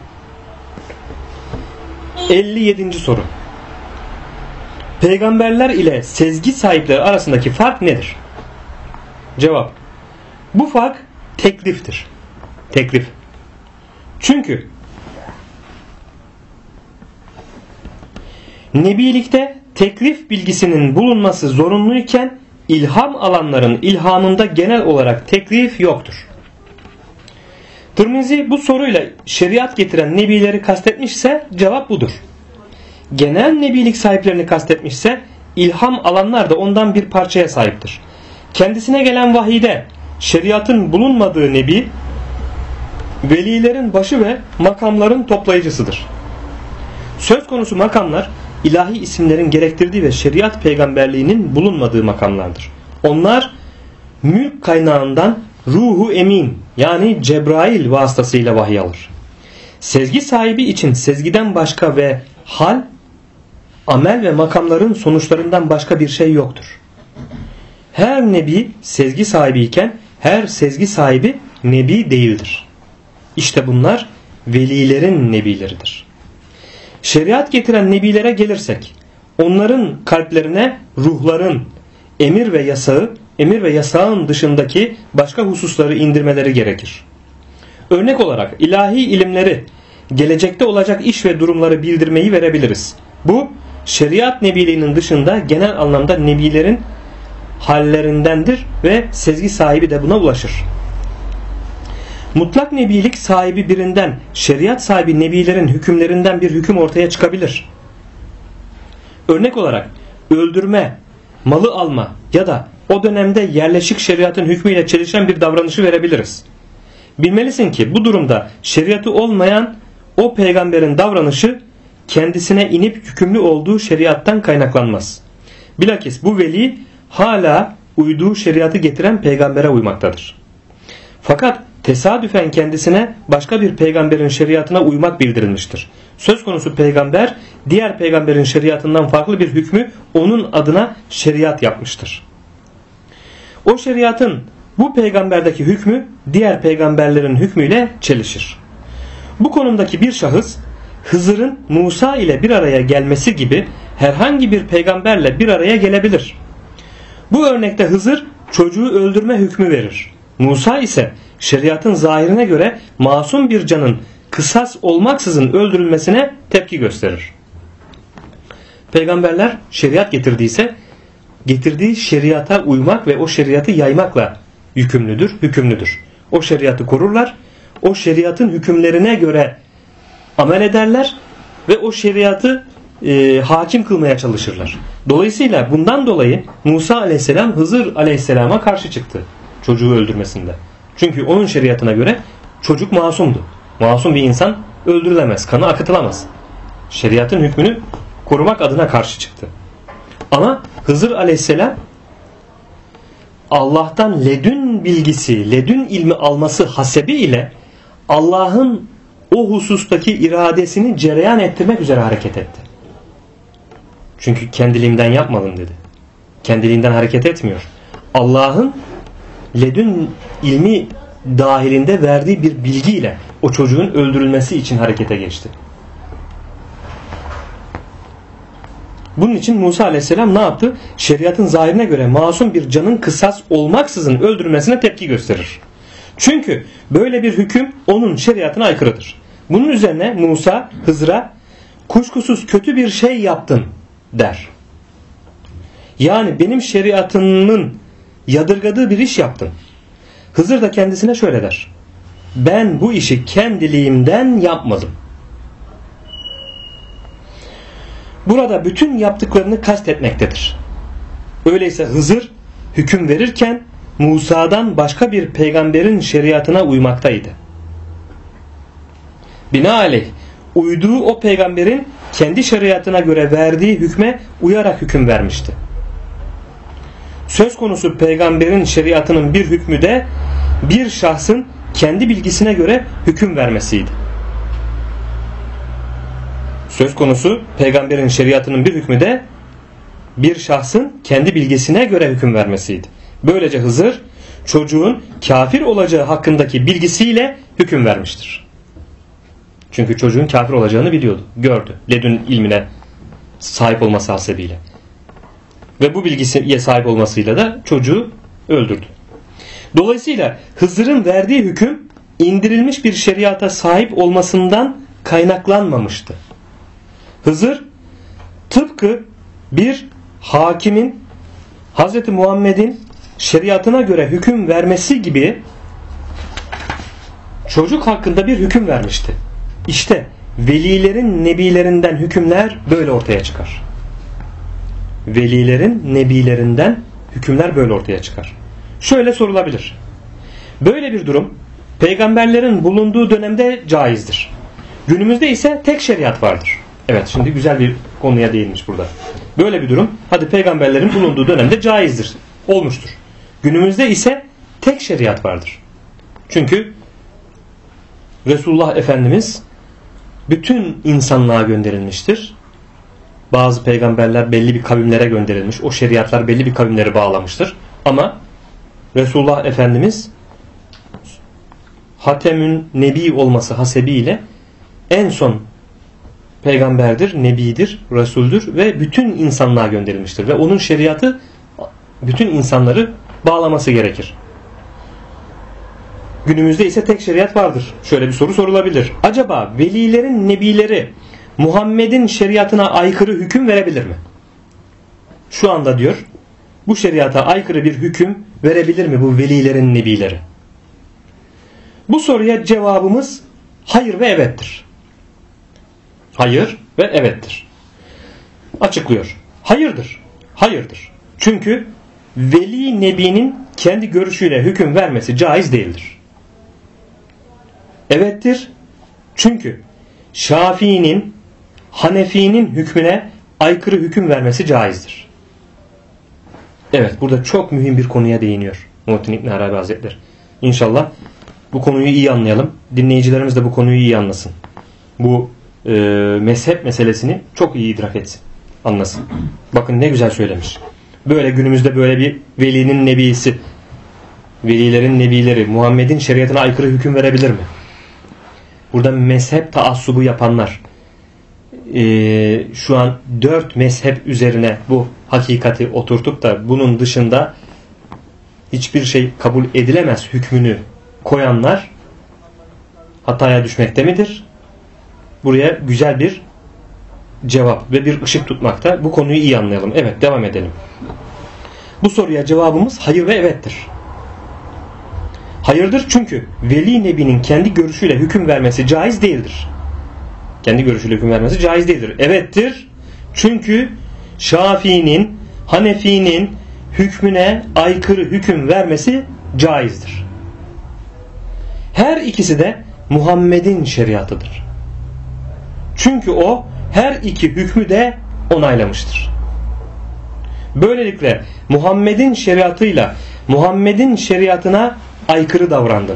57. soru. Peygamberler ile sezgi sahipleri arasındaki fark nedir? Cevap. Bu fark tekliftir. Teklif. Çünkü nebilikte teklif bilgisinin bulunması zorunluyken ilham alanların ilhamında genel olarak teklif yoktur. Tirmizi bu soruyla şeriat getiren nebileri kastetmişse cevap budur. Genel nebilik sahiplerini kastetmişse ilham alanlar da ondan bir parçaya sahiptir. Kendisine gelen vahide şeriatın bulunmadığı nebi velilerin başı ve makamların toplayıcısıdır. Söz konusu makamlar ilahi isimlerin gerektirdiği ve şeriat peygamberliğinin bulunmadığı makamlardır. Onlar mülk kaynağından ruhu emin yani Cebrail vasıtasıyla vahiy alır. Sezgi sahibi için sezgiden başka ve hal, amel ve makamların sonuçlarından başka bir şey yoktur. Her nebi sezgi sahibiyken her sezgi sahibi nebi değildir. İşte bunlar velilerin nebileridir. Şeriat getiren nebilere gelirsek, onların kalplerine ruhların emir ve yasağın dışındaki başka hususları indirmeleri gerekir. Örnek olarak ilahi ilimleri, gelecekte olacak iş ve durumları bildirmeyi verebiliriz. Bu şeriat nebiliğinin dışında genel anlamda nebilerin hallerindendir ve sezgi sahibi de buna ulaşır. mutlak nebilik sahibi birinden şeriat sahibi nebilerin hükümlerinden bir hüküm ortaya çıkabilir. Örnek olarak öldürme, malı alma ya da o dönemde yerleşik şeriatın hükmüyle çelişen bir davranışı verebiliriz. Bilmelisin ki bu durumda şeriatı olmayan o peygamberin davranışı kendisine inip yükümlü olduğu şeriattan kaynaklanmaz. Bilakis bu veli hala uyduğu şeriatı getiren peygambere uymaktadır. Fakat tesadüfen kendisine başka bir peygamberin şeriatına uymak bildirilmiştir. Söz konusu peygamber diğer peygamberin şeriatından farklı bir hükmü onun adına şeriat yapmıştır. O şeriatın bu peygamberdeki hükmü diğer peygamberlerin hükmüyle çelişir. Bu konumdaki bir şahıs Hızır'ın Musa ile bir araya gelmesi gibi herhangi bir peygamberle bir araya gelebilir. Bu örnekte Hızır çocuğu öldürme hükmü verir. Musa ise şeriatın zahirine göre masum bir canın kısas olmaksızın öldürülmesine tepki gösterir. Peygamberler şeriat getirdiyse getirdiği şeriata uymak ve o şeriatı yaymakla hükümlüdür. O şeriatı korurlar, o şeriatın hükümlerine göre amel ederler ve o şeriatı hakim kılmaya çalışırlar. Dolayısıyla bundan dolayı Musa aleyhisselam Hızır aleyhisselama karşı çıktı çocuğu öldürmesinde. Çünkü onun şeriatına göre çocuk masumdu. Masum bir insan öldürülemez, kanı akıtılamaz. Şeriatın hükmünü korumak adına karşı çıktı. Ama Hızır aleyhisselam Allah'tan ledün bilgisi, ledün ilmi alması hasebiyle Allah'ın o husustaki iradesini cereyan ettirmek üzere hareket etti. Çünkü kendiliğimden yapmadım dedi. Kendiliğinden hareket etmiyor. Allah'ın ledün ilmi dahilinde verdiği bir bilgiyle o çocuğun öldürülmesi için harekete geçti. Bunun için Musa aleyhisselam ne yaptı? Şeriatın zahirine göre masum bir canın kısas olmaksızın öldürülmesine tepki gösterir. Çünkü böyle bir hüküm onun şeriatına aykırıdır. Bunun üzerine Musa Hızır'a kuşkusuz kötü bir şey yaptın der. Yani benim şeriatımın yadırgadığı bir iş yaptın. Hızır da kendisine şöyle der. Ben bu işi kendiliğimden yapmadım. Burada bütün yaptıklarını kastetmektedir. Öyleyse Hızır hüküm verirken Musa'dan başka bir peygamberin şeriatına uymaktaydı. Binaenaleyh uyduğu o peygamberin kendi şeriatına göre verdiği hükme uyarak hüküm vermişti. Söz konusu peygamberin şeriatının bir hükmü de bir şahsın kendi bilgisine göre hüküm vermesiydi. Söz konusu peygamberin şeriatının bir hükmü de bir şahsın kendi bilgisine göre hüküm vermesiydi. Böylece Hızır çocuğun kafir olacağı hakkındaki bilgisiyle hüküm vermiştir. Çünkü çocuğun kafir olacağını biliyordu, gördü. Ledün ilmine sahip olması hasebiyle. Ve bu bilgiye sahip olmasıyla da çocuğu öldürdü. Dolayısıyla Hızır'ın verdiği hüküm indirilmiş bir şeriata sahip olmasından kaynaklanmamıştı. Hızır tıpkı bir hakimin Hz. Muhammed'in şeriatına göre hüküm vermesi gibi çocuk hakkında bir hüküm vermişti. İşte velilerin nebilerinden hükümler böyle ortaya çıkar. Velilerin nebilerinden hükümler böyle ortaya çıkar. Şöyle sorulabilir. Böyle bir durum peygamberlerin bulunduğu dönemde caizdir. Günümüzde ise tek şeriat vardır. Evet, şimdi güzel bir konuya değinmiş burada. Böyle bir durum hadi peygamberlerin bulunduğu dönemde caizdir, olmuştur. Günümüzde ise tek şeriat vardır. Çünkü Resulullah Efendimiz bütün insanlığa gönderilmiştir. Bazı peygamberler belli bir kavimlere gönderilmiş. O şeriatlar belli bir kavimleri bağlamıştır. Ama Resulullah Efendimiz Hatemün Nebi olması hasebiyle en son peygamberdir, nebidir, resuldür ve bütün insanlığa gönderilmiştir. Ve onun şeriatı bütün insanları bağlaması gerekir. Günümüzde ise tek şeriat vardır. Şöyle bir soru sorulabilir. Acaba velilerin nebileri Muhammed'in şeriatına aykırı hüküm verebilir mi? Şu anda diyor, bu şeriata aykırı bir hüküm verebilir mi bu velilerin nebileri? Bu soruya cevabımız hayır ve evettir. Hayır ve evettir. Açıklıyor. Hayırdır. Hayırdır. Çünkü Veli Nebi'nin kendi görüşüyle hüküm vermesi caiz değildir. Evettir. Çünkü Şafii'nin, Hanefi'nin hükmüne aykırı hüküm vermesi caizdir. Evet, burada çok mühim bir konuya değiniyor Muhittin İbn Arabi Hazretleri. İnşallah bu konuyu iyi anlayalım. Dinleyicilerimiz de bu konuyu iyi anlasın. Bu mezhep meselesini çok iyi idrak etsin. Anlasın. Bakın ne güzel söylemiş. Böyle günümüzde böyle bir velinin nebisi, velilerin nebileri Muhammed'in şeriatına aykırı hüküm verebilir mi? Burada mezhep taassubu yapanlar şu an 4 mezhep üzerine bu hakikati oturtup da bunun dışında hiçbir şey kabul edilemez hükmünü koyanlar hataya düşmekte midir? Buraya güzel bir cevap ve bir ışık tutmakta. Bu konuyu iyi anlayalım. Evet, devam edelim. Bu soruya cevabımız hayır ve evettir. Hayırdır çünkü Veli Nebi'nin kendi görüşüyle hüküm vermesi caiz değildir. Kendi görüşüyle hüküm vermesi caiz değildir. Evettir çünkü Şafii'nin, Hanefi'nin hükmüne aykırı hüküm vermesi caizdir. Her ikisi de Muhammed'in şeriatıdır. Çünkü o her iki hükmü de onaylamıştır. Böylelikle Muhammed'in şeriatıyla Muhammed'in şeriatına aykırı davrandı.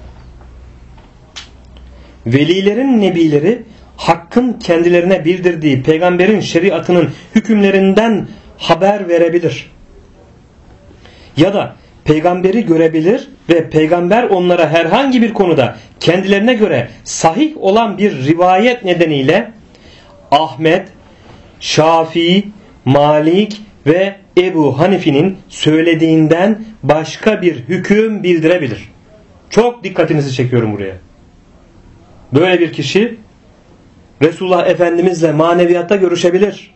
Velilerin nebileri Hakk'ın kendilerine bildirdiği peygamberin şeriatının hükümlerinden haber verebilir. Ya da peygamberi görebilir ve peygamber onlara herhangi bir konuda kendilerine göre sahih olan bir rivayet nedeniyle Ahmet, Şafii, Malik ve Ebu Hanifi'nin söylediğinden başka bir hüküm bildirebilir. Çok dikkatinizi çekiyorum buraya. Böyle bir kişi Resulullah Efendimizle maneviyatta görüşebilir.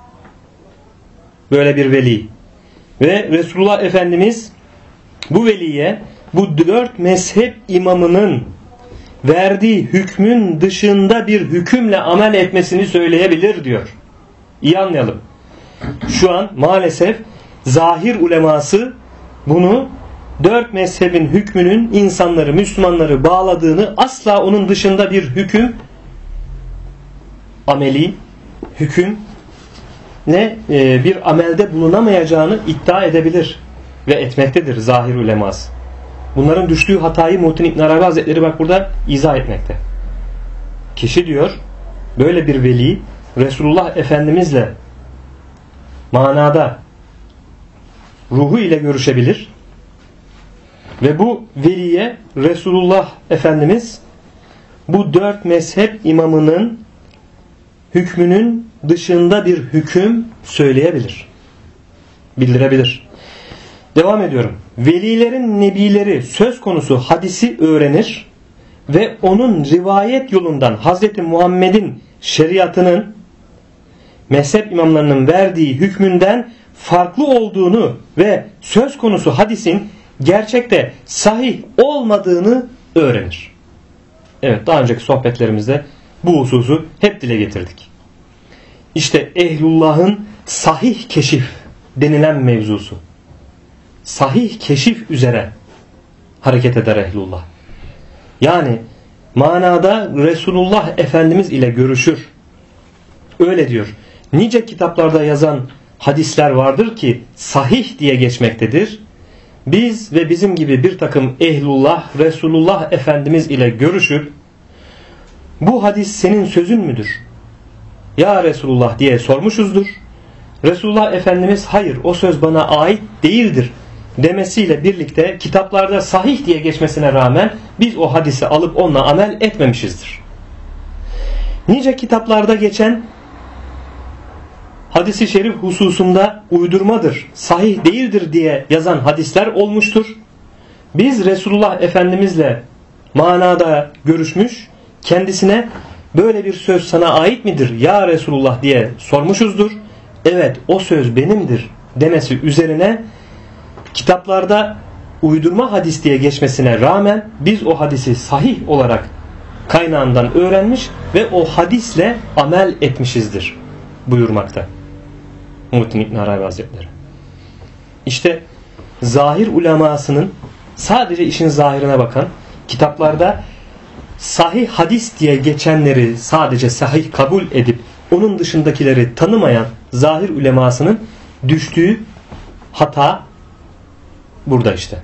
Böyle bir veli. Ve Resulullah Efendimiz bu veliye bu 4 mezhep imamının verdiği hükmün dışında bir hükümle amel etmesini söyleyebilir diyor. İyi anlayalım. Şu an maalesef zahir uleması bunu 4 mezhebin hükmünün insanları, Müslümanları bağladığını, asla onun dışında bir hüküm, ameli hüküm bir amelde bulunamayacağını iddia edebilir ve etmektedir zahir uleması. Bunların düştüğü hatayı Muhittin İbn Arabi Hazretleri bak burada izah etmekte. Kişi diyor böyle bir veli Resulullah Efendimizle manada ruhu ile görüşebilir ve bu veliye Resulullah Efendimiz bu 4 mezhep imamının hükmünün dışında bir hüküm söyleyebilir. Bildirebilir. Devam ediyorum. Velilerin nebileri söz konusu hadisi öğrenir ve onun rivayet yolundan Hazreti Muhammed'in şeriatının mezhep imamlarının verdiği hükmünden farklı olduğunu ve söz konusu hadisin gerçekte sahih olmadığını öğrenir. Evet, daha önceki sohbetlerimizde bu hususu hep dile getirdik. İşte ehlullah'ın sahih keşif denilen mevzusu. Sahih keşif üzere hareket eder ehlullah. Yani manada Resulullah Efendimiz ile görüşür. Öyle diyor. Nice kitaplarda yazan hadisler vardır ki sahih diye geçmektedir. Biz ve bizim gibi bir takım ehlullah Resulullah Efendimiz ile görüşüp bu hadis senin sözün müdür? Ya Resulullah diye sormuşuzdur. Resulullah Efendimiz hayır o söz bana ait değildir demesiyle birlikte kitaplarda sahih diye geçmesine rağmen biz o hadisi alıp onunla amel etmemişizdir. Nice kitaplarda geçen hadis-i şerif hususunda uydurmadır, sahih değildir diye yazan hadisler olmuştur. Biz Resulullah Efendimizle manada görüşmüş, kendisine böyle bir söz sana ait midir ya Resulullah diye sormuşuzdur. Evet o söz benimdir demesi üzerine kitaplarda uydurma hadis diye geçmesine rağmen biz o hadisi sahih olarak kaynağından öğrenmiş ve o hadisle amel etmişizdir buyurmakta Muhittin İbn Arabi Hazretleri. İşte zahir ulemasının sadece işin zahirine bakan, kitaplarda sahih hadis diye geçenleri sadece sahih kabul edip onun dışındakileri tanımayan zahir ulemasının düştüğü hata burada işte.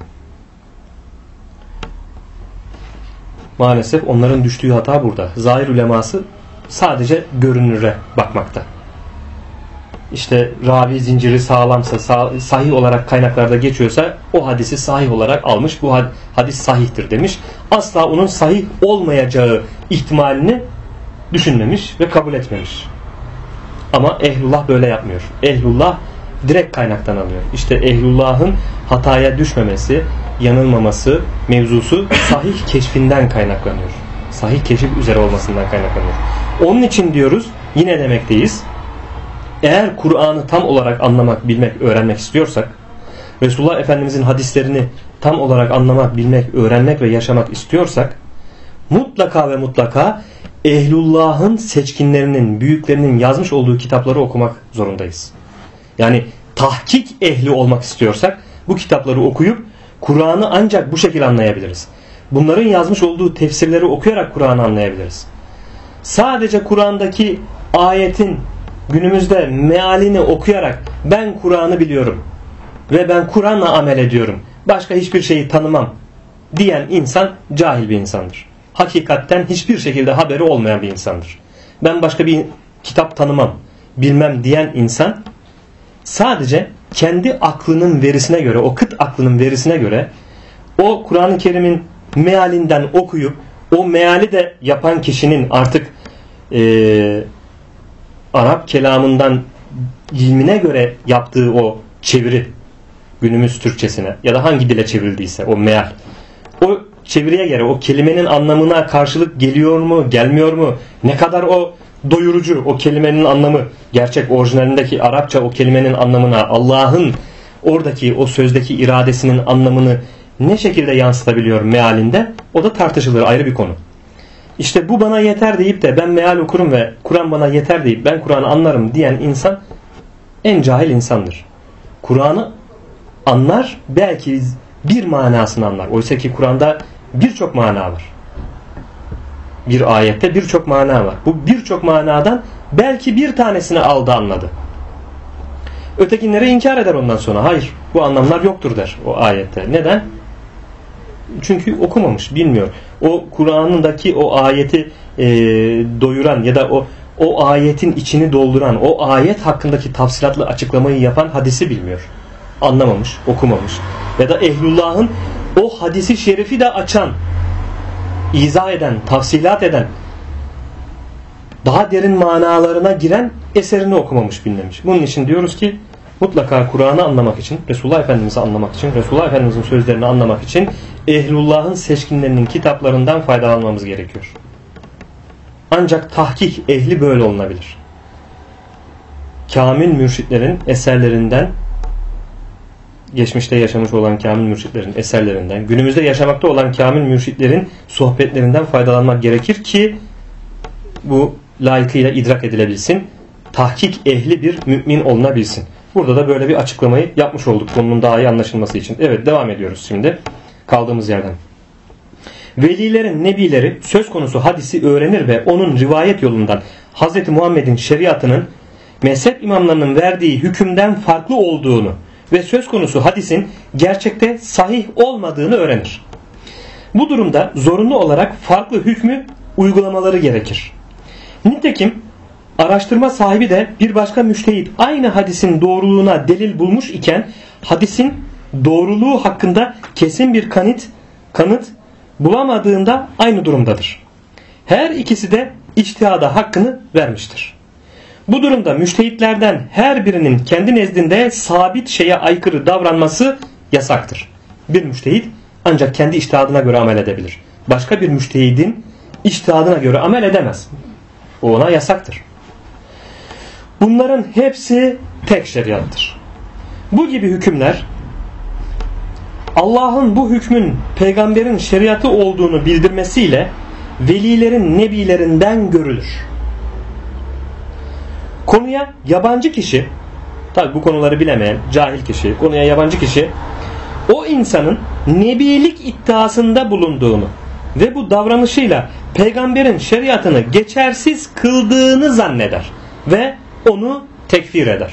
Maalesef onların düştüğü hata burada. Zahir uleması sadece görünüre bakmakta. İşte ravi zinciri sağlamsa, sahih olarak kaynaklarda geçiyorsa o hadisi sahih olarak almış. Bu hadis sahihtir demiş. Asla onun sahih olmayacağı ihtimalini düşünmemiş ve kabul etmemiş. Ama ehlullah böyle yapmıyor. Ehlullah direkt kaynaktan alıyor. İşte ehlullahın hataya düşmemesi, yanılmaması mevzusu sahih keşfinden kaynaklanıyor. Sahih keşif üzere olmasından kaynaklanıyor. Onun için diyoruz, yine demekteyiz. Eğer Kur'an'ı tam olarak anlamak, bilmek, öğrenmek istiyorsak, Resulullah Efendimizin hadislerini tam olarak anlamak, bilmek, öğrenmek ve yaşamak istiyorsak, mutlaka ve mutlaka ehlullahın seçkinlerinin, büyüklerinin yazmış olduğu kitapları okumak zorundayız. Yani tahkik ehli olmak istiyorsak bu kitapları okuyup Kur'an'ı ancak bu şekilde anlayabiliriz. Bunların yazmış olduğu tefsirleri okuyarak Kur'an'ı anlayabiliriz. Sadece Kur'an'daki ayetin günümüzde mealini okuyarak ben Kur'an'ı biliyorum ve ben Kur'an'la amel ediyorum, başka hiçbir şeyi tanımam diyen insan cahil bir insandır. Hakikatten hiçbir şekilde haberi olmayan bir insandır. Ben başka bir kitap tanımam, bilmem diyen insan sadece kendi aklının verisine göre, o kıt aklının verisine göre o Kur'an-ı Kerim'in mealinden okuyup o meali de yapan kişinin artık Arap kelamından ilmine göre yaptığı o çeviri, günümüz Türkçesine ya da hangi dile çevrildiyse o meal, o çeviriye göre o kelimenin anlamına karşılık geliyor mu, gelmiyor mu, ne kadar o doyurucu, o kelimenin anlamı gerçek orijinalindeki Arapça o kelimenin anlamına, Allah'ın oradaki o sözdeki iradesinin anlamını ne şekilde yansıtabiliyor mealinde, o da tartışılır, ayrı bir konu. İşte bu bana yeter deyip de ben meal okurum ve Kur'an bana yeter deyip ben Kur'an'ı anlarım diyen insan en cahil insandır. Kur'an'ı anlar, belki bir manasını anlar. Oysa ki Kur'an'da birçok mana var. Bir ayette birçok mana var. Bu birçok manadan belki bir tanesini aldı, anladı. Ötekinlere inkar eder ondan sonra. Hayır, bu anlamlar yoktur der o ayette. Neden? Çünkü okumamış, bilmiyor. O Kur'an'ındaki o ayeti doyuran ya da o ayetin içini dolduran, o ayet hakkındaki tafsilatlı açıklamayı yapan hadisi bilmiyor. Anlamamış, okumamış. Ya da ehlullahın o hadisi şerifi de açan, izah eden, tafsilat eden, daha derin manalarına giren eserini okumamış, bilmemiş. Bunun için diyoruz ki mutlaka Kur'an'ı anlamak için, Resulullah Efendimiz'i anlamak için, Resulullah Efendimiz'in sözlerini anlamak için ehlullahın seçkinlerinin kitaplarından faydalanmamız gerekiyor. Ancak tahkik ehli böyle olunabilir. Kamil mürşitlerin eserlerinden, geçmişte yaşamış olan kamil mürşitlerin eserlerinden, günümüzde yaşamakta olan kamil mürşitlerin sohbetlerinden faydalanmak gerekir ki bu layıkıyla idrak edilebilsin. Tahkik ehli bir mümin olunabilsin. Burada da böyle bir açıklamayı yapmış olduk konunun daha iyi anlaşılması için. Evet, devam ediyoruz şimdi kaldığımız yerden. Velilerin, nebileri söz konusu hadisi öğrenir ve onun rivayet yolundan Hz. Muhammed'in şeriatının mezhep imamlarının verdiği hükümden farklı olduğunu ve söz konusu hadisin gerçekte sahih olmadığını öğrenir. Bu durumda zorunlu olarak farklı hükmü uygulamaları gerekir. Nitekim araştırma sahibi de bir başka müştehit aynı hadisin doğruluğuna delil bulmuş iken hadisin doğruluğu hakkında kesin bir kanıt bulamadığında aynı durumdadır. Her ikisi de içtihada hakkını vermiştir. Bu durumda müştehitlerden her birinin kendi nezdinde sabit şeye aykırı davranması yasaktır. Bir müştehit ancak kendi içtihadına göre amel edebilir. Başka bir müştehidin içtihadına göre amel edemez. O ona yasaktır. Bunların hepsi tek şeriattır. Bu gibi hükümler Allah'ın bu hükmün peygamberin şeriatı olduğunu bildirmesiyle velilerin nebilerinden görülür. Konuya yabancı kişi, tabi bu konuları bilemeyen cahil kişi, konuya yabancı kişi o insanın nebilik iddiasında bulunduğunu ve bu davranışıyla peygamberin şeriatını geçersiz kıldığını zanneder ve onu tekfir eder.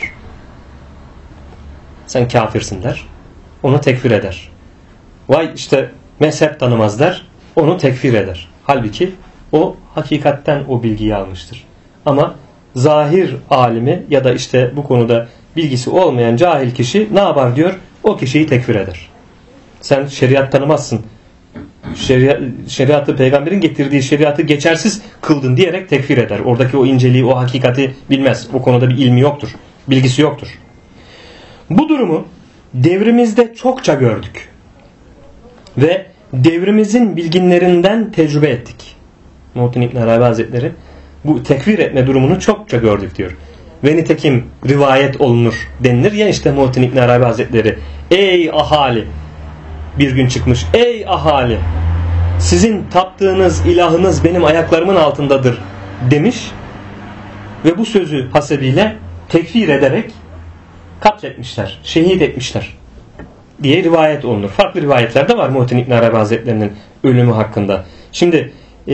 Sen kafirsin der, onu tekfir eder. Vay işte mezhep tanımaz der, onu tekfir eder. Halbuki o hakikatten o bilgiyi almıştır. Ama zahir alimi ya da işte bu konuda bilgisi olmayan cahil kişi ne yapar diyor? O kişiyi tekfir eder. Sen şeriat tanımazsın. Şeriatı, peygamberin getirdiği şeriatı geçersiz kıldın diyerek tekfir eder. Oradaki o inceliği, o hakikati bilmez. O konuda bir ilmi yoktur. Bilgisi yoktur. Bu durumu devrimizde çokça gördük. Ve devrimizin bilginlerinden tecrübe ettik. Muhittin İbn Arabi Hazretleri bu tekfir etme durumunu çokça gördük diyor. Ve nitekim rivayet olunur denilir ya işte Muhittin İbn Arabi Hazretleri, ey ahali, bir gün çıkmış, ey ahali, sizin taptığınız ilahınız benim ayaklarımın altındadır demiş ve bu sözü hasebiyle tekfir ederek katletmişler, şehit etmişler diye rivayet olunur. Farklı rivayetler de var Muhittin İbn Arabi Hazretleri'nin ölümü hakkında. Şimdi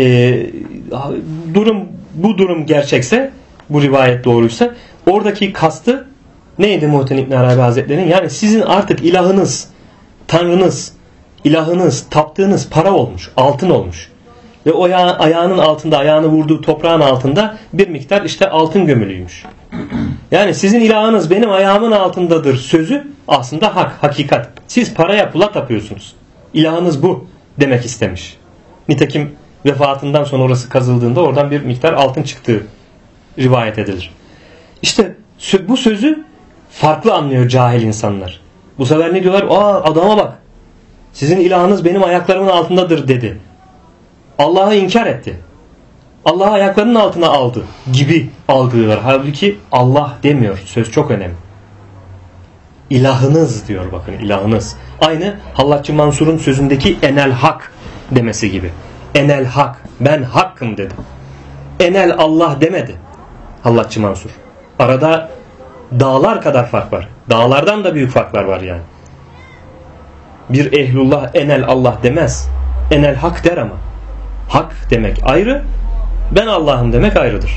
bu durum gerçekse, bu rivayet doğruysa, oradaki kastı neydi Muhittin İbn Arabi Hazretleri'nin? Yani sizin artık ilahınız, tanrınız, ilahınız, taptığınız para olmuş, altın olmuş. Ve o ayağının altında, ayağını vurduğu toprağın altında bir miktar işte altın gömülüymüş. Yani sizin ilahınız benim ayağımın altındadır sözü aslında hak, hakikat. Siz paraya, pula tapıyorsunuz. İlahınız bu demek istemiş. Nitekim vefatından sonra orası kazıldığında oradan bir miktar altın çıktığı rivayet edilir. İşte bu sözü farklı anlıyor cahil insanlar. Bu sefer ne diyorlar? Adama bak. Sizin ilahınız benim ayaklarımın altındadır dedi. Allah'ı inkar etti. Allah'ı ayaklarının altına aldı gibi algılıyorlar. Halbuki Allah demiyor. Söz çok önemli. İlahınız diyor, bakın, ilahınız. Aynı Hallatçı Mansur'un sözündeki enel hak demesi gibi. Enel hak. Ben hakkım dedi. Enel Allah demedi Hallatçı Mansur. Arada dağlar kadar fark var. Dağlardan da büyük farklar var yani. Bir ehlullah enel Allah demez. Enel hak der ama. Hak demek ayrı, ben Allah'ım demek ayrıdır.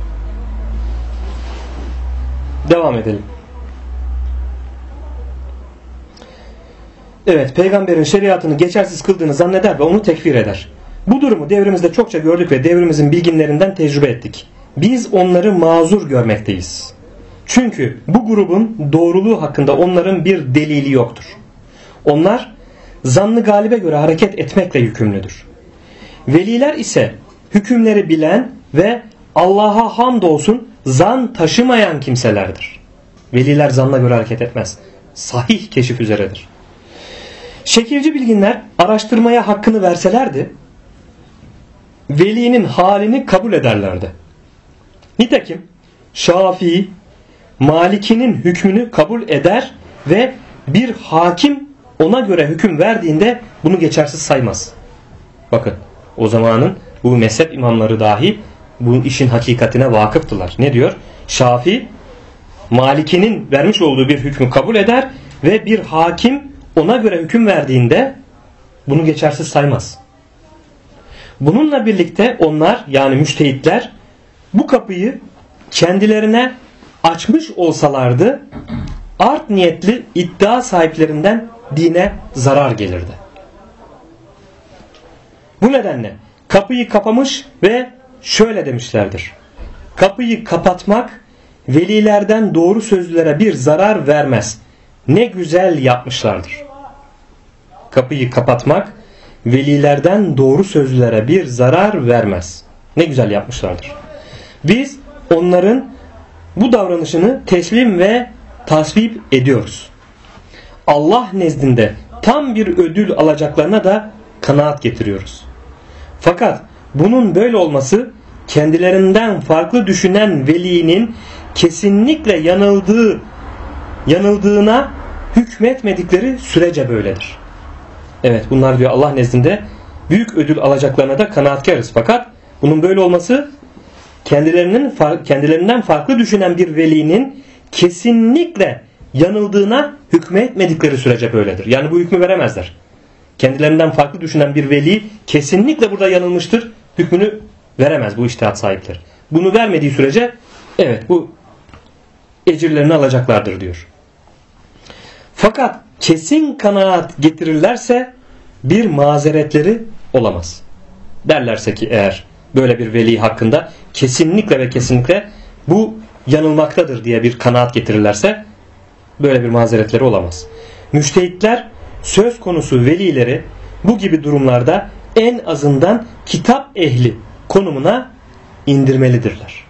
Devam edelim. Evet, peygamberin şeriatını geçersiz kıldığını zanneder ve onu tekfir eder. Bu durumu devrimizde çokça gördük ve devrimizin bilginlerinden tecrübe ettik. Biz onları mazur görmekteyiz. Çünkü bu grubun doğruluğu hakkında onların bir delili yoktur. Onlar zannı galibe göre hareket etmekle yükümlüdür. Veliler ise hükümleri bilen ve Allah'a hamdolsun zan taşımayan kimselerdir. Veliler zanla göre hareket etmez. Sahih keşif üzeredir. Şekilci bilginler araştırmaya hakkını verselerdi, velinin halini kabul ederlerdi. Nitekim Şafii, Maliki'nin hükmünü kabul eder ve bir hakim ona göre hüküm verdiğinde bunu geçersiz saymaz. Bakın, o zamanın bu mezhep imamları dahi bu işin hakikatine vakıftılar. Ne diyor? Şafii, Maliki'nin vermiş olduğu bir hükmü kabul eder ve bir hakim ona göre hüküm verdiğinde bunu geçersiz saymaz. Bununla birlikte onlar, yani müştehitler, bu kapıyı kendilerine açmış olsalardı art niyetli iddia sahiplerinden dine zarar gelirdi. Bu nedenle kapıyı kapamış ve şöyle demişlerdir: kapıyı kapatmak velilerden doğru sözlülere bir zarar vermez. Ne güzel yapmışlardır. Kapıyı kapatmak velilerden doğru sözlülere bir zarar vermez. Ne güzel yapmışlardır. Biz onların bu davranışını teslim ve tasvip ediyoruz. Allah nezdinde tam bir ödül alacaklarına da kanaat getiriyoruz. Fakat bunun böyle olması kendilerinden farklı düşünen velinin kesinlikle yanıldığına hükmetmedikleri sürece böyledir. Evet, bunlar diyor Allah nezdinde büyük ödül alacaklarına da kanaatkarız. Fakat bunun böyle olması kendilerinden farklı düşünen bir velinin kesinlikle yanıldığına hükmetmedikleri sürece böyledir. Yani bu hükmü veremezler. Kendilerinden farklı düşünen bir veli kesinlikle burada yanılmıştır hükmünü veremez bu içtihat sahipleri. Bunu vermediği sürece evet bu ecirlerini alacaklardır diyor. Fakat kesin kanaat getirirlerse bir mazeretleri olamaz. Derlerse ki eğer böyle bir veli hakkında kesinlikle ve kesinlikle bu yanılmaktadır diye bir kanaat getirirlerse böyle bir mazeretleri olamaz. Müştehitler söz konusu velileri bu gibi durumlarda en azından kitap ehli konumuna indirmelidirler.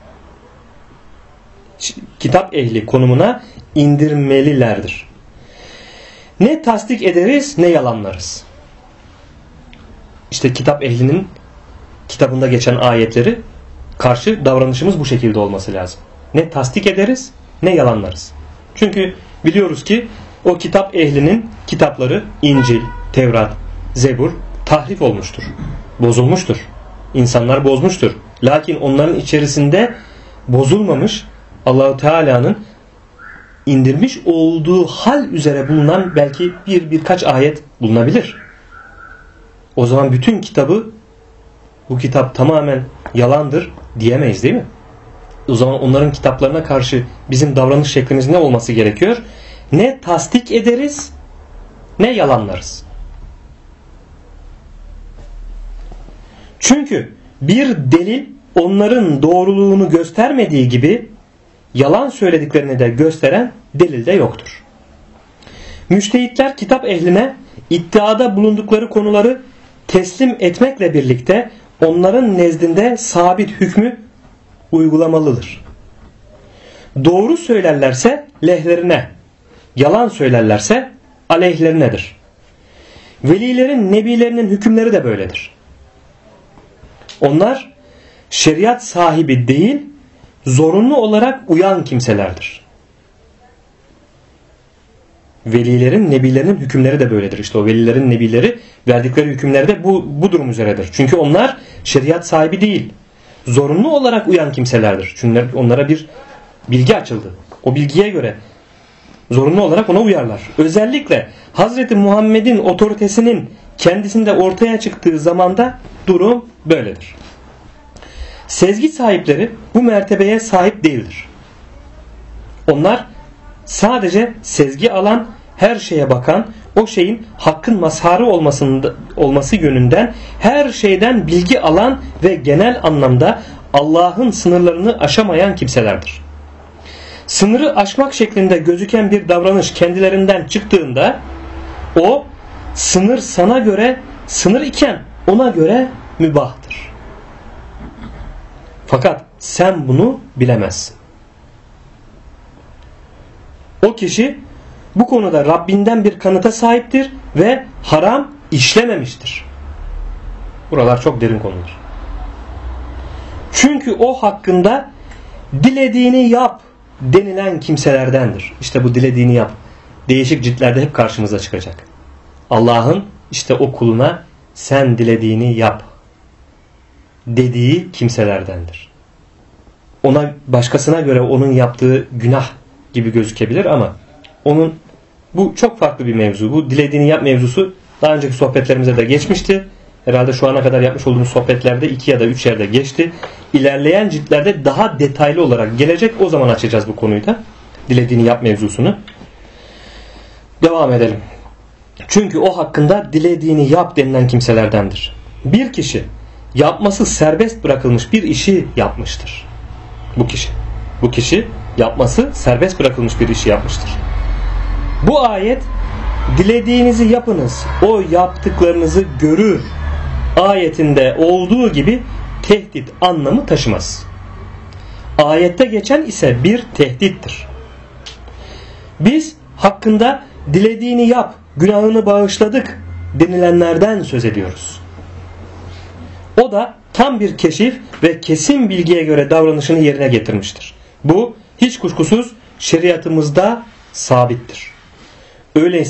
Kitap ehli konumuna indirmelilerdir. Ne tasdik ederiz ne yalanlarız. İşte kitap ehlinin kitabında geçen ayetleri karşı davranışımız bu şekilde olması lazım. Ne tasdik ederiz ne yalanlarız. Çünkü biliyoruz ki o kitap ehlinin kitapları İncil, Tevrat, Zebur tahrif olmuştur. Bozulmuştur. İnsanlar bozmuştur. Lakin onların içerisinde bozulmamış Allah-u Teala'nın indirmiş olduğu hal üzere bulunan belki birkaç ayet bulunabilir. O zaman bütün kitabı bu kitap tamamen yalandır diyemeyiz değil mi? O zaman onların kitaplarına karşı bizim davranış şeklimiz ne olması gerekiyor? Ne tasdik ederiz ne yalanlarız. Çünkü bir delil onların doğruluğunu göstermediği gibi yalan söylediklerini de gösteren delil de yoktur. Müştehitler kitap ehline iddiada bulundukları konuları teslim etmekle birlikte onların nezdinde sabit hükmü uygulamalıdır. Doğru söylerlerse lehlerine, yalan söylerlerse aleyhlerinedir. Velilerin, nebilerinin hükümleri de böyledir. Onlar şeriat sahibi değil, zorunlu olarak uyan kimselerdir. Velilerin, nebilerinin hükümleri de böyledir. İşte o velilerin, nebileri verdikleri hükümler de bu durum üzeredir. Çünkü onlar şeriat sahibi değil, zorunlu olarak uyan kimselerdir. Çünkü onlara bir bilgi açıldı. O bilgiye göre zorunlu olarak ona uyarlar. Özellikle Hazreti Muhammed'in otoritesinin kendisinde ortaya çıktığı zamanda durum böyledir. Sezgi sahipleri bu mertebeye sahip değildir. Onlar sadece sezgi alan, her şeye bakan, o şeyin hakkın mazharı olması yönünden her şeyden bilgi alan ve genel anlamda Allah'ın sınırlarını aşamayan kimselerdir. Sınırı aşmak şeklinde gözüken bir davranış kendilerinden çıktığında o sınır sana göre sınır iken ona göre mübahtır. Fakat sen bunu bilemezsin. O kişi bu konuda Rabbinden bir kanıta sahiptir ve haram işlememiştir. Buralar çok derin konular. Çünkü o hakkında dilediğini yap denilen kimselerdendir. İşte bu dilediğini yap değişik ciltlerde hep karşımıza çıkacak. Allah'ın işte o kuluna sen dilediğini yap dediği kimselerdendir. Ona başkasına göre onun yaptığı günah gibi gözükebilir ama bu çok farklı bir mevzu. Bu dilediğini yap mevzusu daha önceki sohbetlerimize de geçmişti. Herhalde şu ana kadar yapmış olduğumuz sohbetlerde 2 ya da 3 yerde geçti. İlerleyen ciltlerde daha detaylı olarak gelecek. O zaman açacağız bu konuyu da. Dilediğini yap mevzusunu. Devam edelim. Çünkü o hakkında dilediğini yap denilen kimselerdendir. Bir kişi yapması serbest bırakılmış bir işi yapmıştır. Bu kişi yapması serbest bırakılmış bir işi yapmıştır. Bu ayet dilediğinizi yapınız, o yaptıklarınızı görür ayetinde olduğu gibi tehdit anlamı taşımaz. Ayette geçen ise bir tehdittir. Biz hakkında dilediğini yap, günahını bağışladık denilenlerden söz ediyoruz. O da tam bir keşif ve kesin bilgiye göre davranışını yerine getirmiştir. Bu hiç kuşkusuz şeriatımızda sabittir. Öyleyse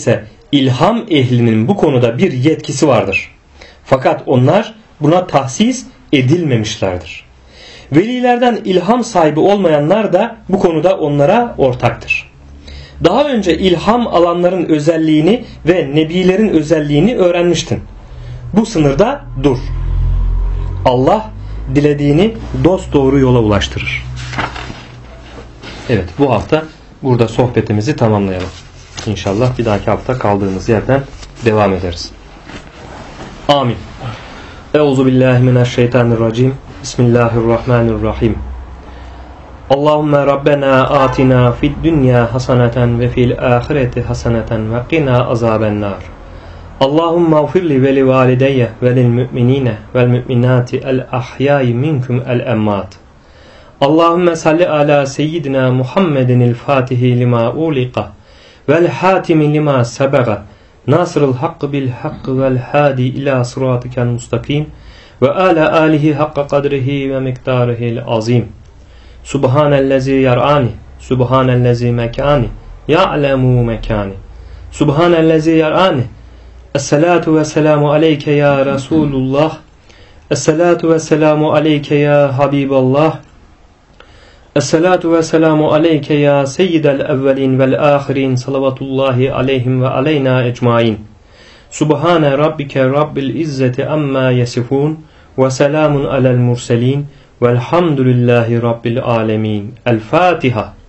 İlham ehlinin bu konuda bir yetkisi vardır. Fakat onlar buna tahsis edilmemişlerdir. Velilerden ilham sahibi olmayanlar da bu konuda onlara ortaktır. Daha önce ilham alanların özelliğini ve nebilerin özelliğini öğrenmiştin. Bu sınırda dur. Allah dilediğini dosdoğru yola ulaştırır. Evet, bu hafta burada sohbetimizi tamamlayalım. İnşallah bir dahaki hafta kaldığımız yerden devam ederiz. Amin. Euzubillahimineşşeytanirracim. Bismillahirrahmanirrahim. Allahümme Rabbena atina fid dünya haseneten ve fil ahireti haseneten ve qina azabennar. Allahümme ufirli ve li valideyye ve lil müminine vel müminati el ahyai minkum el emmat. Allahümme salli ala seyyidina Muhammedin el fatihi lima uliqa vel hatimi lima sebaga nasrul hakkı bil hakkı vel hadi ila sıratikel mustakim ve ala alihi hakka kadrihi ve miktarihil azim. Subhanellezi yar'ani, subhanellezi mekani, ya'lemu mekani. Subhanellezi yar'ani. Esselatu ve selamu aleyke ya Resulullah. Esselatu ve selamu aleyke ya Habiballah. Esselatu ve selamu aleyke ya seyyidel evvelin vel ahirin salavatullahi aleyhim ve aleyna ecmain. Subhane rabbike rabbil izzeti amma yasifun ve selamun alel murselin velhamdülillahi rabbil alemin. El Fatiha.